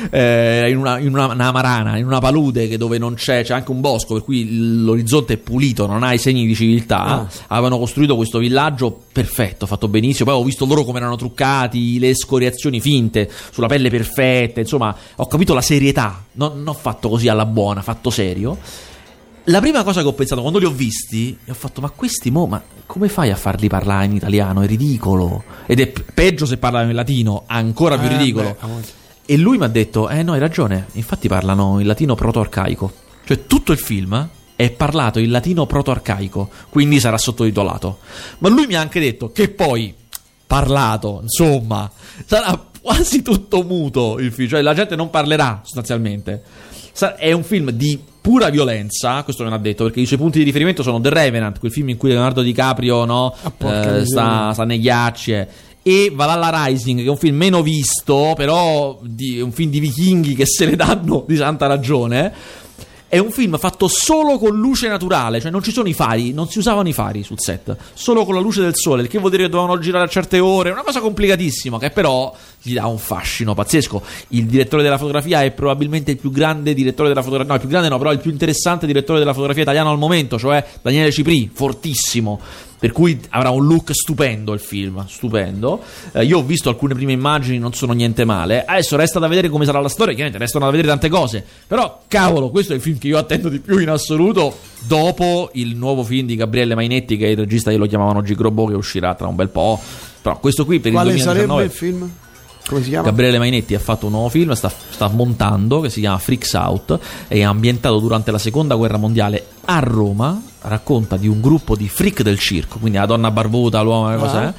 in una marana, in una palude dove non c'è anche un bosco, per cui l'orizzonte è pulito, non ha i segni di civiltà. Avevano costruito questo villaggio perfetto, fatto benissimo. Poi ho visto loro come erano truccati, le escoriazioni finte sulla pelle perfette, insomma ho capito la serietà, non fatto così alla buona, fatto serio. La prima cosa che ho pensato quando li ho visti, ho fatto: ma questi ma come fai a farli parlare in italiano? È ridicolo. Ed è peggio se parlano in latino, ancora più ridicolo. E lui mi ha detto: no, hai ragione, infatti parlano in latino proto-arcaico. Cioè tutto il film è parlato in latino proto-arcaico, quindi sarà sottotitolato. Ma lui mi ha anche detto che poi parlato, insomma, sarà quasi tutto muto il film, cioè la gente non parlerà sostanzialmente. È un film di pura violenza, questo me l'ha detto, perché i suoi punti di riferimento sono The Revenant, quel film in cui Leonardo DiCaprio sta nei ghiacci, e Valhalla Rising, che è un film meno visto, però è un film di vichinghi che se ne danno di santa ragione. È un film fatto solo con luce naturale, cioè non ci sono i fari, non si usavano i fari sul set, solo con la luce del sole, il che vuol dire che dovevano girare a certe ore, una cosa complicatissima che però gli dà un fascino pazzesco. Il direttore della fotografia è probabilmente il più grande direttore della fotografia, no, il più grande no, però il più interessante direttore della fotografia italiano al momento, cioè Daniele Cipri, fortissimo. Per cui avrà un look stupendo il film, stupendo. Io ho visto alcune prime immagini, non sono niente male. Adesso resta da vedere come sarà la storia, chiaramente restano da vedere tante cose. Però, cavolo, questo è il film che io attendo di più in assoluto, dopo il nuovo film di Gabriele Mainetti, che è il regista che lo chiamavano Gigrobò, che uscirà tra un bel po'. Però questo qui per il 2019... Quale sarebbe il film? Come si chiama? Gabriele Mainetti ha fatto un nuovo film, sta montando, che si chiama Freaks Out, è ambientato durante la seconda guerra mondiale a Roma. Racconta di un gruppo di freak del circo, quindi la donna barbuta, l'uomo,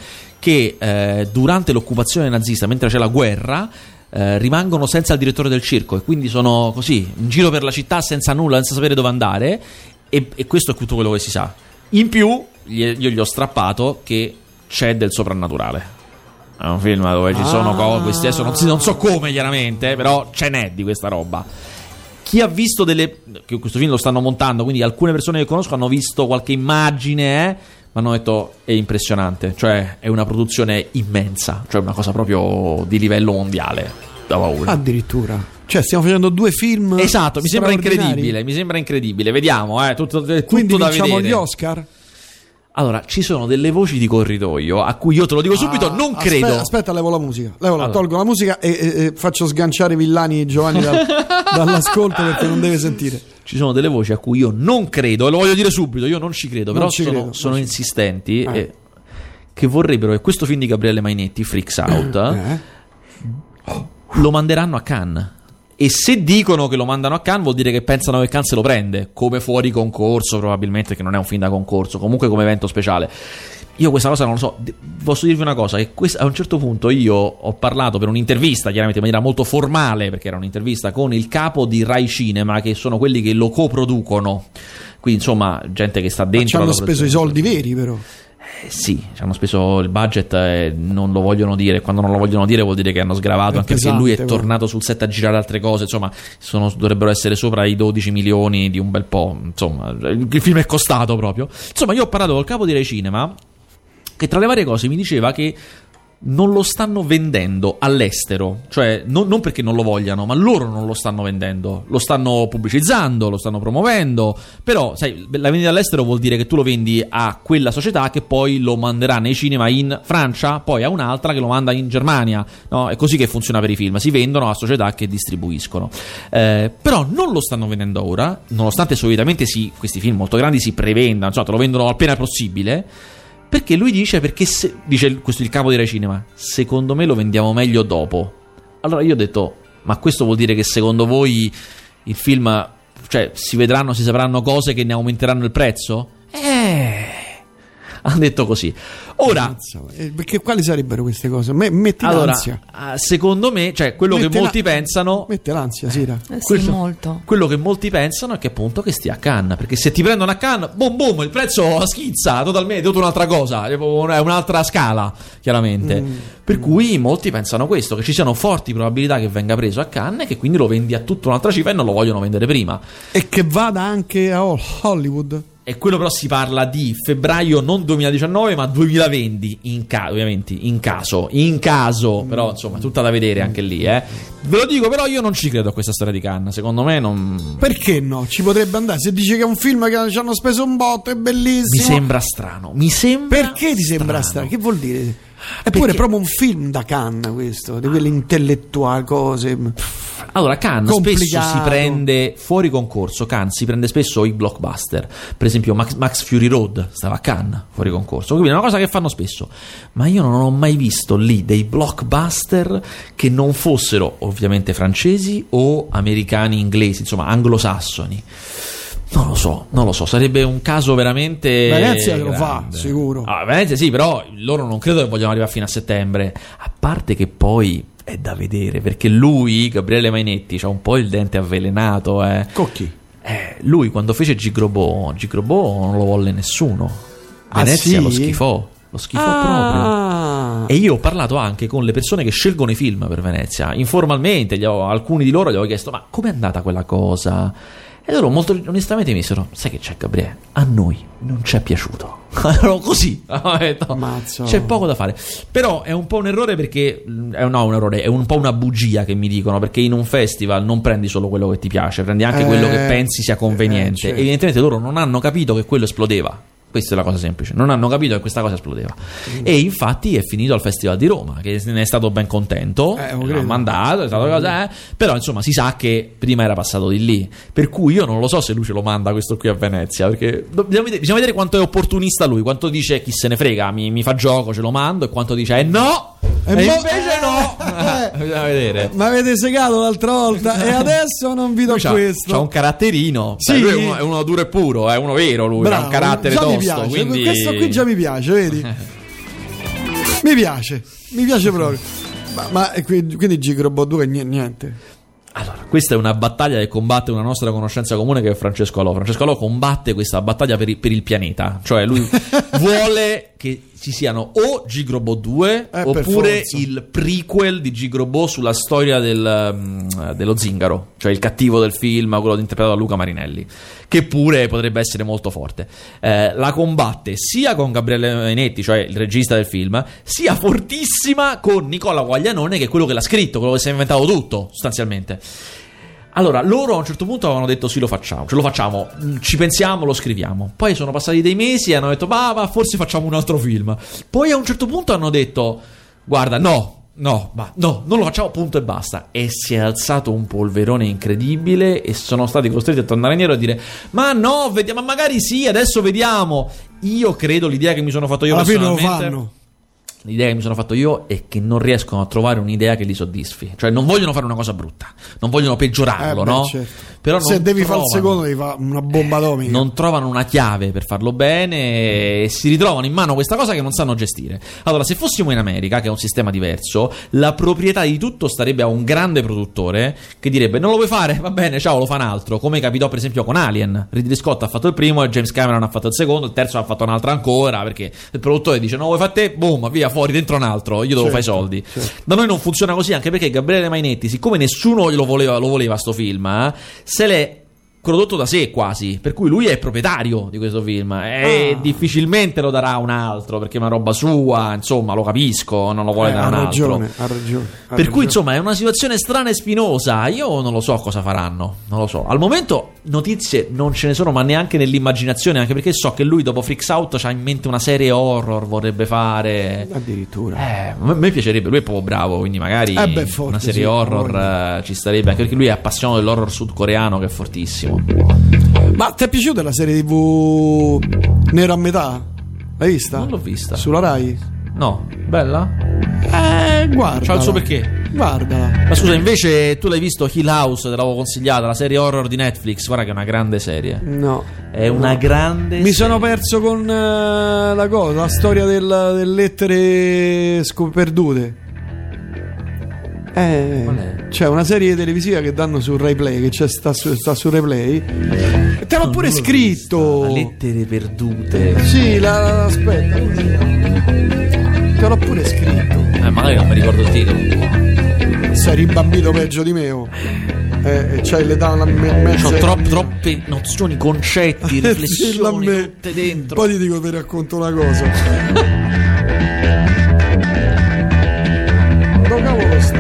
che durante l'occupazione nazista, mentre c'è la guerra, rimangono senza il direttore del circo e quindi sono così in giro per la città senza nulla, senza sapere dove andare, e questo è tutto quello che si sa. In più io gli ho strappato che c'è del soprannaturale. È un film dove ci sono cose, adesso non so come chiaramente, però ce n'è di questa roba. Chi ha visto che questo film lo stanno montando, quindi alcune persone che conosco hanno visto qualche immagine, mi hanno detto è impressionante, cioè è una produzione immensa, cioè una cosa proprio di livello mondiale, da paura. Addirittura, cioè stiamo facendo due film. Esatto, mi sembra incredibile, vediamo, tutto quindi da vinciamo vedere. Gli Oscar? Allora, ci sono delle voci di corridoio a cui io te lo dico subito, non credo. Aspetta, levo la musica. Tolgo la musica e faccio sganciare Villani e Giovanni dall'ascolto perché non deve sentire. Ci sono delle voci a cui io non credo, e lo voglio dire subito, io non ci credo, però sono insistenti che vorrebbero che questo film di Gabriele Mainetti, Freaks Out, lo manderanno a Cannes. E se dicono che lo mandano a Cannes vuol dire che pensano che Cannes se lo prende come fuori concorso, probabilmente, che non è un film da concorso, comunque come evento speciale. Io questa cosa non lo so. Posso dirvi una cosa, che a un certo punto io ho parlato per un'intervista, chiaramente in maniera molto formale, perché era un'intervista con il capo di Rai Cinema, che sono quelli che lo coproducono, quindi insomma gente che sta dentro. Ma ci hanno speso i soldi veri, però. Sì, ci hanno speso il budget e non lo vogliono dire. Quando non lo vogliono dire vuol dire che hanno sgravato, anche pesante, perché lui è tornato sul set a girare altre cose. Insomma, dovrebbero essere sopra i 12 milioni di un bel po'. Insomma, il film è costato proprio. Insomma, io ho parlato col capo di Rai Cinema, che tra le varie cose mi diceva che non lo stanno vendendo all'estero, cioè non perché non lo vogliano, ma loro non lo stanno vendendo, lo stanno pubblicizzando, lo stanno promuovendo, però sai, la vendita all'estero vuol dire che tu lo vendi a quella società che poi lo manderà nei cinema in Francia, poi a un'altra che lo manda in Germania, no? È così che funziona per i film, si vendono a società che distribuiscono, però non lo stanno vendendo ora, nonostante solitamente questi film molto grandi si prevendano, cioè te lo vendono appena possibile. Perché lui dice, dice questo il capo di Rai Cinema, secondo me lo vendiamo meglio dopo. Allora io ho detto, ma questo vuol dire che secondo voi il film, cioè si sapranno cose che ne aumenteranno il prezzo? Ha detto così. Ora, perché quali sarebbero queste cose? Metti allora, l'ansia. secondo me, cioè quello che molti pensano, mette l'ansia, Sira. Sì, molto. Quello che molti pensano è che appunto che stia a Cannes, perché se ti prendono a Cannes, boom boom, il prezzo schizza totalmente, è tutta un'altra cosa, è un'altra scala, chiaramente. Per cui molti pensano questo, che ci siano forti probabilità che venga preso a Cannes e che quindi lo vendi a tutta un'altra cifra e non lo vogliono vendere prima. E che vada anche a Hollywood. E quello però si parla di febbraio non 2019 ma 2020 ovviamente in caso però insomma tutta da vedere anche lì, ve lo dico, però io non ci credo a questa storia di Cannes, secondo me non... Perché no? Ci potrebbe andare, se dice che è un film che ci hanno speso un botto, è bellissimo. Mi sembra strano, perché ti sembra strano? Che vuol dire? Eppure è proprio un film da Cannes questo, di quelle intellettuali cose. Allora, Cannes spesso si prende fuori concorso. Cannes si prende spesso i blockbuster. Per esempio Max Fury Road stava a Cannes fuori concorso, quindi è una cosa che fanno spesso. Ma io non ho mai visto lì dei blockbuster che non fossero ovviamente francesi o americani, inglesi, insomma anglosassoni. Non lo so, sarebbe un caso veramente Venezia grande. Lo fa, sicuro. Venezia sì, però loro non credo che vogliano arrivare fino a settembre. A parte che poi è da vedere, perché lui, Gabriele Mainetti, c'ha un po' il dente avvelenato. Cocchi. Lui quando fece Gigrobò non lo volle nessuno. Venezia lo schifò. Lo schifo proprio. E io ho parlato anche con le persone che scelgono i film per Venezia. Informalmente, alcuni di loro gli avevo chiesto: ma com'è andata quella cosa? E loro molto onestamente mi dissero: sai che c'è, Gabriele? A noi non ci è piaciuto. Così c'è poco da fare. Però è un po' un errore, perché è un po' una bugia che mi dicono, perché in un festival non prendi solo quello che ti piace, prendi anche quello che pensi sia conveniente. Certo. Evidentemente loro non hanno capito che quello esplodeva. Questa è la cosa semplice, non hanno capito che questa cosa esplodeva. E infatti è finito al Festival di Roma, che ne è stato ben contento, l'ha mandato, è stato cosa, però insomma si sa che prima era passato di lì, per cui io non lo so se lui ce lo manda questo qui a Venezia, perché bisogna vedere quanto è opportunista lui, quanto dice chi se ne frega, mi fa gioco, ce lo mando, e quanto dice no, e invece no. Bisogna vedere. Ma avete segato l'altra volta e adesso non vi do questo. C'ha un caratterino, sì. Lui è uno duro e puro, è uno vero, lui ha un carattere tosto. Quindi... questo qui già mi piace, vedi? mi piace proprio. Ma quindi Gigrobò 2 niente. Allora, questa è una battaglia che combatte una nostra conoscenza comune, che è Francesco Alò. Francesco Alò combatte questa battaglia per il pianeta, cioè lui vuole che ci siano o Gigrobò 2 oppure il prequel di Gigrobò sulla storia dello zingaro, cioè il cattivo del film, quello interpretato da Luca Marinelli, che pure potrebbe essere molto forte. La combatte sia con Gabriele Mainetti, cioè il regista del film, sia fortissima con Nicola Guaglianone, che è quello che l'ha scritto, quello che si è inventato tutto sostanzialmente. Allora, loro a un certo punto avevano detto sì, lo facciamo, ci pensiamo, lo scriviamo. Poi sono passati dei mesi e hanno detto ma forse facciamo un altro film. Poi a un certo punto hanno detto guarda, no, non lo facciamo, punto e basta. E si è alzato un polverone incredibile e sono stati costretti a tornare indietro e dire ma no, vediamo, ma magari sì, adesso vediamo. Io credo, l'idea che mi sono fatto io alla personalmente, fine lo fanno. L'idea che mi sono fatto io è che non riescono a trovare un'idea che li soddisfi. Cioè non vogliono fare una cosa brutta, non vogliono peggiorarlo, no? Certo. Però se devi fare il secondo devi fare una bomba atomica. Non trovano una chiave per farlo bene e si ritrovano in mano questa cosa che non sanno gestire. Allora, se fossimo in America, che è un sistema diverso, la proprietà di tutto starebbe a un grande produttore che direbbe non lo vuoi fare? Va bene, ciao, lo fa un altro. Come capitò per esempio con Alien. Ridley Scott ha fatto il primo e James Cameron ha fatto il secondo, il terzo ha fatto un'altra ancora, perché il produttore dice non lo vuoi fare te? Boom, via, fuori, dentro un altro, io devo fare i soldi. Certo. Da noi non funziona così, anche perché Gabriele Mainetti, siccome nessuno lo voleva sto film, se l'è prodotto da sé quasi, per cui lui è proprietario di questo film e difficilmente lo darà un altro, perché è una roba sua, insomma, lo capisco, non lo vuole dare un altro. Ha ragione. Per cui insomma è una situazione strana e spinosa. Io non lo so cosa faranno, non lo so. Al momento notizie non ce ne sono, ma neanche nell'immaginazione, anche perché so che lui dopo Freaks Out c'ha in mente una serie horror, vorrebbe fare addirittura. A me piacerebbe, lui è proprio bravo, quindi magari forte, una serie horror ci starebbe, anche perché lui è appassionato dell'horror sudcoreano, che è fortissimo. Ma ti è piaciuta la serie TV Nero a metà? L'hai vista? Non l'ho vista. Sulla Rai? No, bella? Guarda. C'ha il suo perché? Guardala. Ma scusa, invece tu l'hai visto Hill House, te l'avevo consigliata, la serie horror di Netflix, guarda che è una grande serie. No. È una grande Mi serie. sono perso con la storia delle lettere perdute. C'è una serie televisiva che danno su Rai Play, che sta su Rai Play. Te l'ho pure scritto. Le lettere perdute. Sì, aspetta. Te l'ho pure scritto. Magari non mi ricordo il titolo. Sei rimbambito peggio di me. Oh. C'hai l'età mezza. C'ho troppe nozioni, concetti, riflessioni tutte dentro. Poi ti dico, ti racconto una cosa. Dove cavolo sta?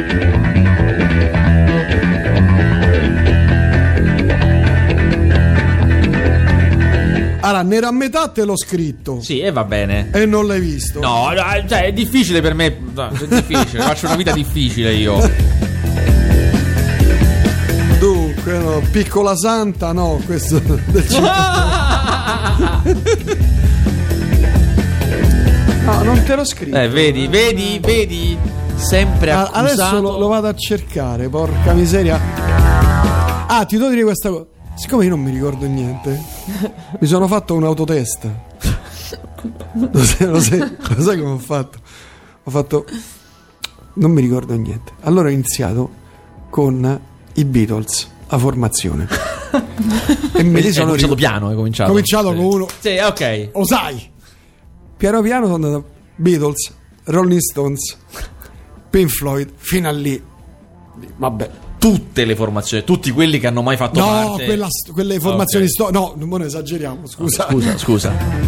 Allora, nero a metà te l'ho scritto. Sì, e va bene. E non l'hai visto. No, cioè è difficile per me. No, è difficile, faccio una vita difficile io. Dunque, no, piccola santa, no, questo del No, non te l'ho scritto. Vedi. Sempre accusato. Adesso lo vado a cercare, porca miseria. Ah, ti devo dire questa cosa. Siccome io non mi ricordo niente, mi sono fatto un autotest. Lo sai come ho fatto? Ho fatto... Non mi ricordo niente. Allora ho iniziato con i Beatles, la formazione. E me li sono cominciato piano, hai cominciato. Ho cominciato con uno. Sì, ok. Lo sai. Piano piano sono andato Beatles, Rolling Stones, Pink Floyd, fino a lì. Vabbè. Tutte le formazioni, tutti quelli che hanno mai fatto parte. No, quelle formazioni no, non esageriamo, scusa. Scusa.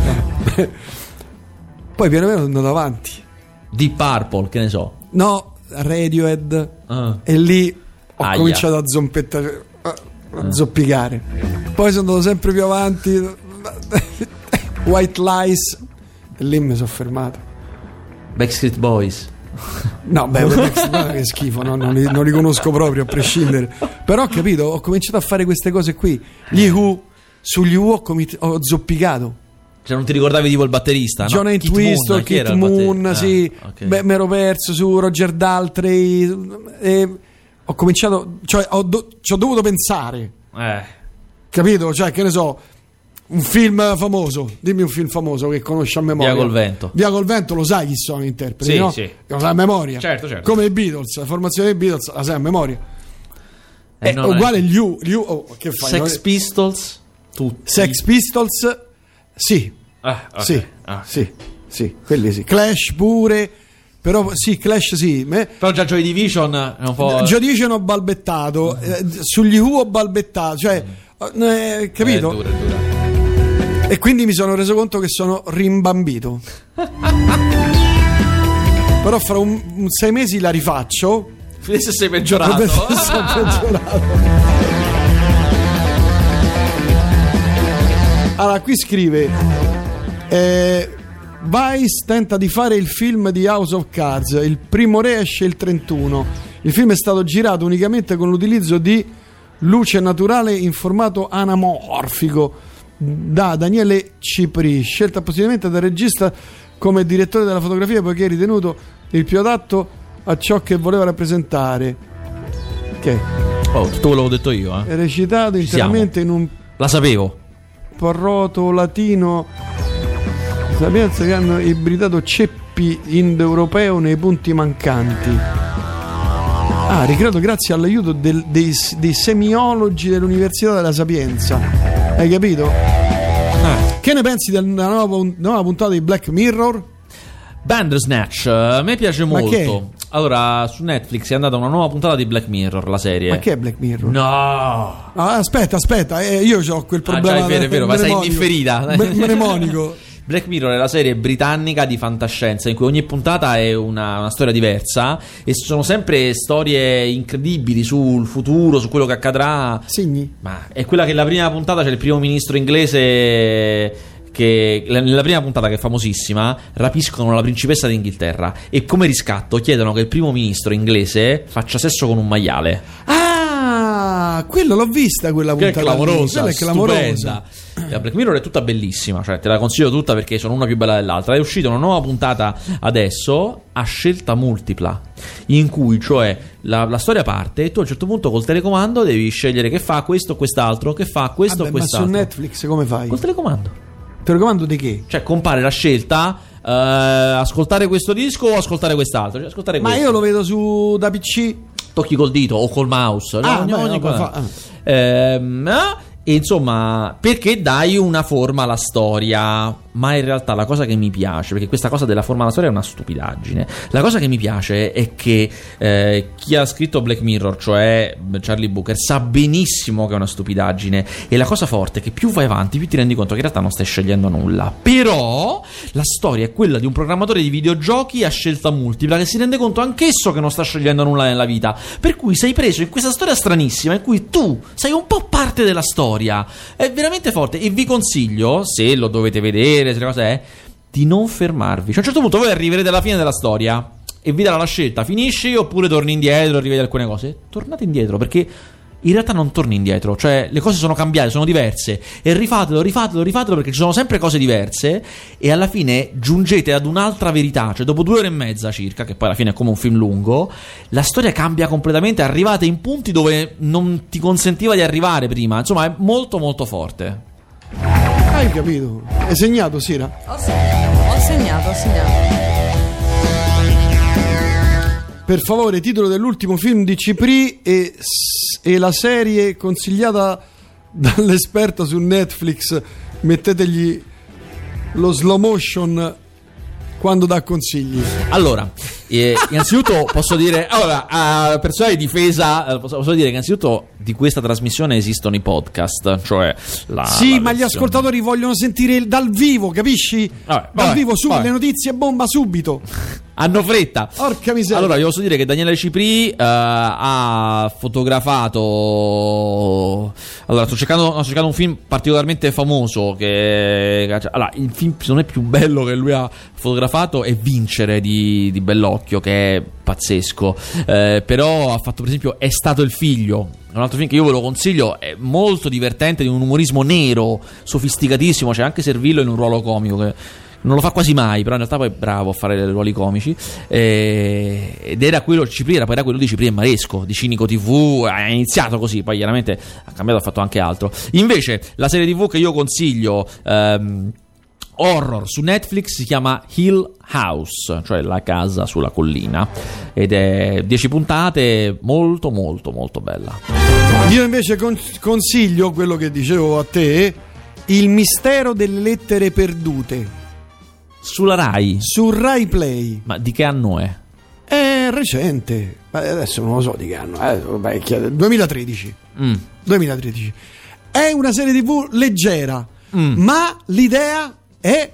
Poi piano piano sono andato avanti. Deep Purple, che ne so. No, Radiohead. E lì ho cominciato a zompettare, a zoppicare. Poi sono andato sempre più avanti. White Lies. E lì mi sono fermato. Backstreet Boys. No, che schifo, no, non li conosco proprio, a prescindere. Però ho capito, ho cominciato a fare queste cose qui. Gli Who, sugli Who ho zoppicato. Cioè non ti ricordavi tipo il batterista? John Entwistle, Keith Moon, sì. Okay. Beh, mi ero perso su Roger Daltrey. Ho cominciato, cioè ci ho dovuto pensare. Capito? Cioè, che ne so, un film famoso. Dimmi un film famoso che conosci a memoria. Via col vento. Via col vento, lo sai chi sono gli interpreti, sì, no? Sì. Lo sai a memoria. Certo. Come i Beatles, la formazione dei Beatles la sai a memoria. È non uguale gli U. Che fai? Sex Pistols. Tutti. Sex Pistols. Sì. Okay. Sì, quelli sì. Clash pure. Però sì, Clash sì. Però già Joy Division è un po'. Joy Division ho balbettato. Sugli U ho balbettato. Cioè, capito? È dura. E quindi mi sono reso conto che sono rimbambito. Però fra un 6 mesi la rifaccio. Se sei peggiorato. Allora, qui scrive Vice tenta di fare il film di House of Cards. Il primo re esce il 31. Il film è stato girato unicamente con l'utilizzo di luce naturale in formato anamorfico da Daniele Cipri, scelta appositamente dal regista come direttore della fotografia, poiché è ritenuto il più adatto a ciò che voleva rappresentare. Che? Tutto quello che ho detto io. È recitato interamente in un La sapevo. parroto latino, sapienza che hanno ibridato ceppi indoeuropeo nei punti mancanti. Ricreato grazie all'aiuto dei semiologi dell'Università della Sapienza. Hai capito? Che ne pensi della nuova puntata di Black Mirror? Bandersnatch, a me piace molto. Che? Allora, su Netflix è andata una nuova puntata di Black Mirror, la serie. Ma che è Black Mirror? No! Aspetta, io ho quel problema. Già, è vero, ma sei indifferita. Mnemonico. Black Mirror è la serie britannica di fantascienza in cui ogni puntata è una storia diversa e sono sempre storie incredibili sul futuro, su quello che accadrà. Segni. Ma è quella che la prima puntata c'è il primo ministro inglese che nella prima puntata, che è famosissima, rapiscono la principessa d'Inghilterra e come riscatto chiedono che il primo ministro inglese faccia sesso con un maiale. Ah, quello l'ho vista, quella Che è puntata. clamorosa, Quella è clamorosa. stupenda. La Black Mirror è tutta bellissima, cioè te la consiglio tutta perché sono una più bella dell'altra. È uscita una nuova puntata adesso a scelta multipla, in cui cioè la storia parte e tu a un certo punto col telecomando devi scegliere che fa questo o quest'altro, che fa questo o Vabbè, ma quest'altro. su Netflix come fai? Col telecomando. Telecomando di che? Cioè compare la scelta, ascoltare questo disco o ascoltare quest'altro. Cioè, ascoltare Ma questo. io lo vedo da PC. Tocchi col dito o col mouse. Ah, ogni beh, cosa. fa- E insomma, perché dai una forma alla storia. Ma in realtà la cosa che mi piace, perché questa cosa della forma alla storia è una stupidaggine, la cosa che mi piace è che chi ha scritto Black Mirror, cioè Charlie Brooker, sa benissimo che è una stupidaggine. E la cosa forte è che più vai avanti più ti rendi conto che in realtà non stai scegliendo nulla. Però la storia è quella di un programmatore di videogiochi a scelta multipla che si rende conto anch'esso che non sta scegliendo nulla nella vita. Per cui sei preso in questa storia stranissima in cui tu sei un po' parte della storia. È veramente forte. E vi consiglio, se lo dovete vedere, se le cose è, di non fermarvi. Cioè a un certo punto voi arriverete alla fine della storia e vi darà la scelta: finisci oppure torni indietro, rivedi alcune cose. Tornate indietro, perché in realtà non torni indietro, cioè le cose sono cambiate, sono diverse, e rifatelo perché ci sono sempre cose diverse e alla fine giungete ad un'altra verità. Cioè dopo 2 ore e mezza circa, che poi alla fine è come un film lungo, la storia cambia completamente, arrivate in punti dove non ti consentiva di arrivare prima. Insomma è molto molto forte. Hai capito? Hai segnato, Sira? Ho segnato. Per favore, titolo dell'ultimo film di Cipri e la serie consigliata dall'esperto su Netflix. Mettetegli lo slow motion quando dà consigli. Allora, innanzitutto posso dire, a persona di difesa, posso dire che innanzitutto di questa trasmissione esistono i podcast, cioè ma gli ascoltatori vogliono sentire dal vivo, capisci? Dal vivo, le notizie bomba subito. Hanno fretta. Porca miseria. Allora, vi posso dire che Daniele Cipri ha fotografato. Allora, sto cercando un film particolarmente famoso. Allora, il film secondo me più bello che lui ha fotografato è Vincere di Bellocchio, che è pazzesco. Però ha fatto, per esempio, È stato il figlio. Un altro film che io ve lo consiglio, è molto divertente, di un umorismo nero, sofisticatissimo. C'è anche Servillo in un ruolo comico che non lo fa quasi mai, però in realtà poi è bravo a fare ruoli comici. Ed era quello di Cipri e Maresco, di Cinico TV. Ha iniziato così, poi chiaramente ha cambiato, ha fatto anche altro. Invece la serie TV che io consiglio, horror su Netflix, si chiama Hill House, cioè la casa sulla collina, ed è 10 puntate, molto molto molto bella. Io invece consiglio quello che dicevo a te, Il mistero delle lettere perdute, sulla Rai, su Rai Play. Ma di che anno è? È recente, adesso non lo so di che anno, 2013. 2013. È una serie TV leggera, ma l'idea è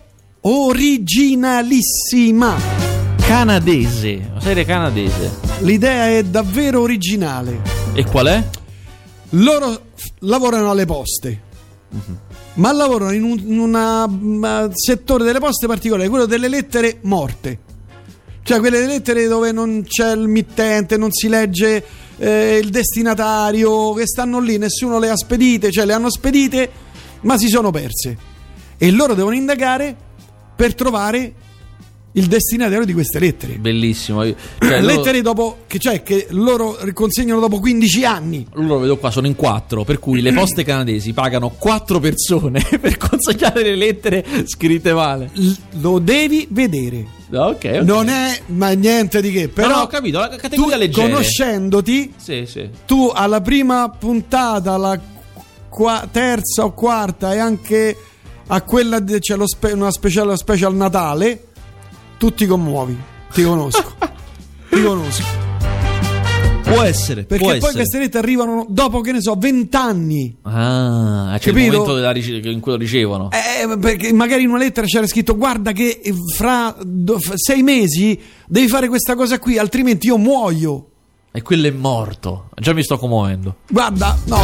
originalissima. Canadese, una serie canadese. L'idea è davvero originale. E qual è? Loro lavorano alle poste, ma lavorano in un settore delle poste particolare, quello delle lettere morte. Cioè quelle lettere dove non c'è il mittente, non si legge il destinatario, che stanno lì, nessuno le ha spedite, cioè le hanno spedite ma si sono perse, e loro devono indagare per trovare il destinatario di queste lettere. Bellissimo. Lettere che loro consegnano dopo 15 anni. Lo vedo qua, sono in 4, per cui le poste canadesi pagano 4 persone per consegnare le lettere scritte male. Lo devi vedere. Ok. Non è ma niente di che, però no, ho capito, la categoria leggera. Conoscendoti, sì. Tu alla prima puntata, alla terza o quarta, e anche a quella c'è una special Natale, tu ti commuovi. Ti conosco. Può essere. Perché poi queste lettere arrivano dopo, che ne so, 20 anni. Ah, c'è il momento in cui lo ricevono. Perché magari in una lettera c'era scritto: guarda che fra 6 mesi devi fare questa cosa qui, altrimenti io muoio. E quello è morto. Già mi sto commuovendo. Guarda, no.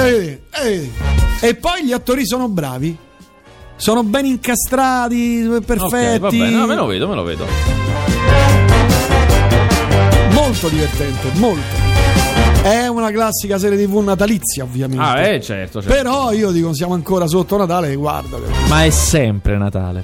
E poi gli attori sono bravi. Sono ben incastrati, perfetti. Va bene, no, me lo vedo. Molto divertente, molto. È una la classica serie TV natalizia, ovviamente. Certo. Però io dico, siamo ancora sotto Natale, guarda. Ma è sempre Natale.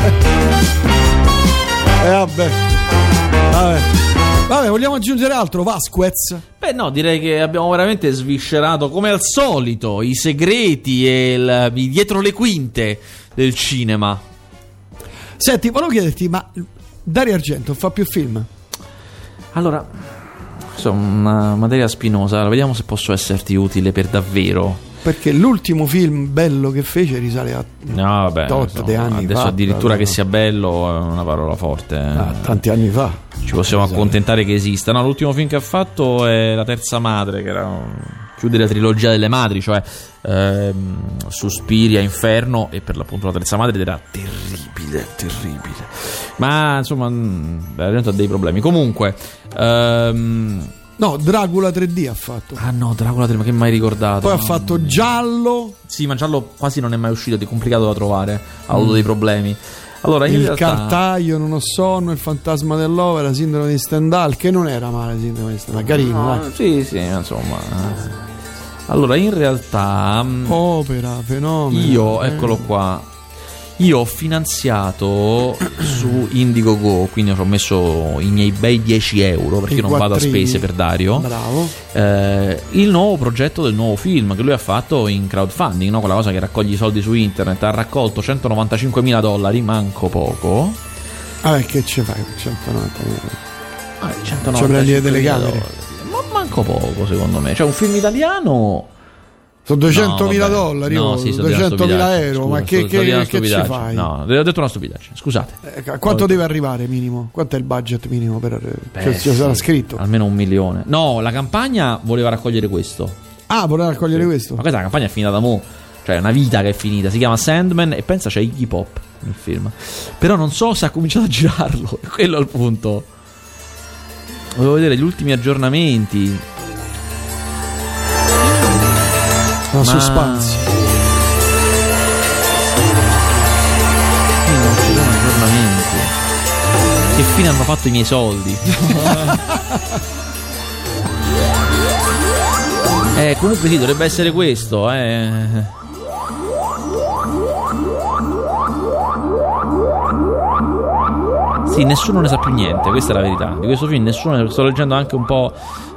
Vabbè, vogliamo aggiungere altro? Vasquez? Beh, no, direi che abbiamo veramente sviscerato, come al solito, i segreti e i dietro le quinte del cinema. Senti, volevo chiederti, ma Dario Argento fa più film? Allora, insomma, una materia spinosa. Vediamo se posso esserti utile per davvero. Perché l'ultimo film bello che fece risale a di anni adesso fa. Addirittura che sia bello è una parola forte. Tanti anni fa. Ci possiamo accontentare che esista. No, l'ultimo film che ha fatto è La Terza Madre, che era chiudere la trilogia delle madri, cioè Suspiria, Inferno e per l'appunto La Terza Madre, era terribile. Ma insomma, Argento ha dei problemi. Comunque no, Dracula 3D ha fatto. Ah no, Dracula 3D, ma che mai ricordato? Poi ha fatto Giallo. Sì, ma Giallo quasi non è mai uscito, è complicato da trovare, ha avuto dei problemi. Allora, in realtà, Cartaglio, Non ho sonno, Il fantasma dell'opera, Sindrome di Stendhal, che non era male, Sindrome di Stendhal, carino, no, sì, insomma. Allora, in realtà opera, fenomeno. Io, eccolo qua. Io ho finanziato su Indiegogo, quindi ho messo i miei bei 10 euro, perché io non vado a spese per Dario. Bravo. Il nuovo progetto del nuovo film che lui ha fatto in crowdfunding, no? Quella cosa che raccoglie i soldi su internet. Ha raccolto $195.000, manco poco. Vabbè, che ci fai con 190.000? Ci prendi le telecamere. Ma manco poco, secondo me. Cioè, un film italiano. Sono $200.000, no, sì, sono 200.000 euro. Ma che ci fai? No, ho detto una stupidaggine, scusate. Quanto deve arrivare minimo? Quanto è il budget minimo ci sarà scritto? Almeno 1 milione. No, la campagna voleva raccogliere questo. Ah, voleva raccogliere questo? Ma questa la campagna è finita da mo'. Cioè, è una vita che è finita. Si chiama Sandman e pensa c'è Iggy Pop nel film. Però non so se ha cominciato a girarlo. Quello è il punto. Volevo vedere gli ultimi aggiornamenti. Suspense. Non ci sono aggiornamenti. Che fine hanno fatto i miei soldi? Comunque sì, dovrebbe essere questo. Sì, nessuno ne sa più niente, questa è la verità. Di questo film nessuno ne... Sto leggendo anche un po'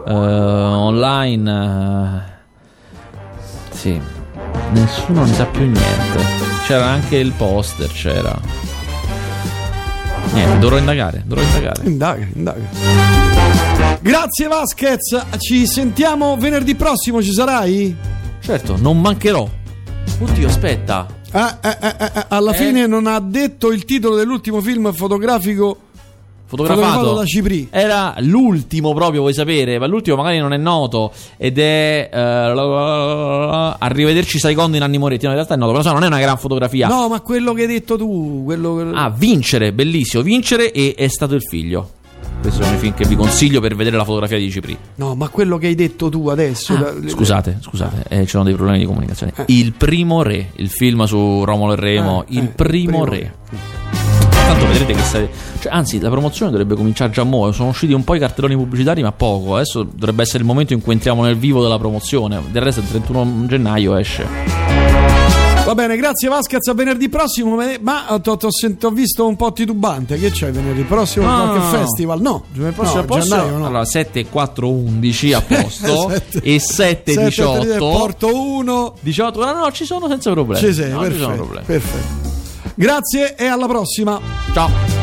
online. Sì, nessuno ne sa più niente. C'era anche il poster, c'era. Niente, dovrò indagare. Indaga. Grazie Vasquez, ci sentiamo venerdì prossimo, ci sarai? Certo, non mancherò. Oddio, aspetta. Alla fine non ha detto il titolo dell'ultimo film fotografato da Cipri. Era l'ultimo proprio, vuoi sapere? Ma l'ultimo magari non è noto. Ed è Arrivederci Saigon in Anni Moretti. No, in realtà è noto, però non è una gran fotografia. No, ma quello che hai detto tu, Vincere, bellissimo. Vincere e È stato il figlio. Questo è un film che vi consiglio per vedere la fotografia di Cipri. No, ma quello che hai detto tu adesso. Scusate, ci sono dei problemi di comunicazione. Il primo re, il film su Romolo e Remo. Il primo re. Tanto vedrete che anzi, la promozione dovrebbe cominciare già mo'. Sono usciti un po' i cartelloni pubblicitari, ma poco. Adesso dovrebbe essere il momento in cui entriamo nel vivo della promozione. Del resto il 31 gennaio esce. Va bene, grazie Vasquez, a venerdì prossimo. Ma ho visto un po' titubante. Che c'è venerdì prossimo? Qualche festival? No, venerdì prossimo gennaio, no. Allora 7, 4, 11 a posto. E 7, 18 porto 1 18. No, ci sono senza problemi. Ci sei, perfetto. Grazie e alla prossima. Ciao.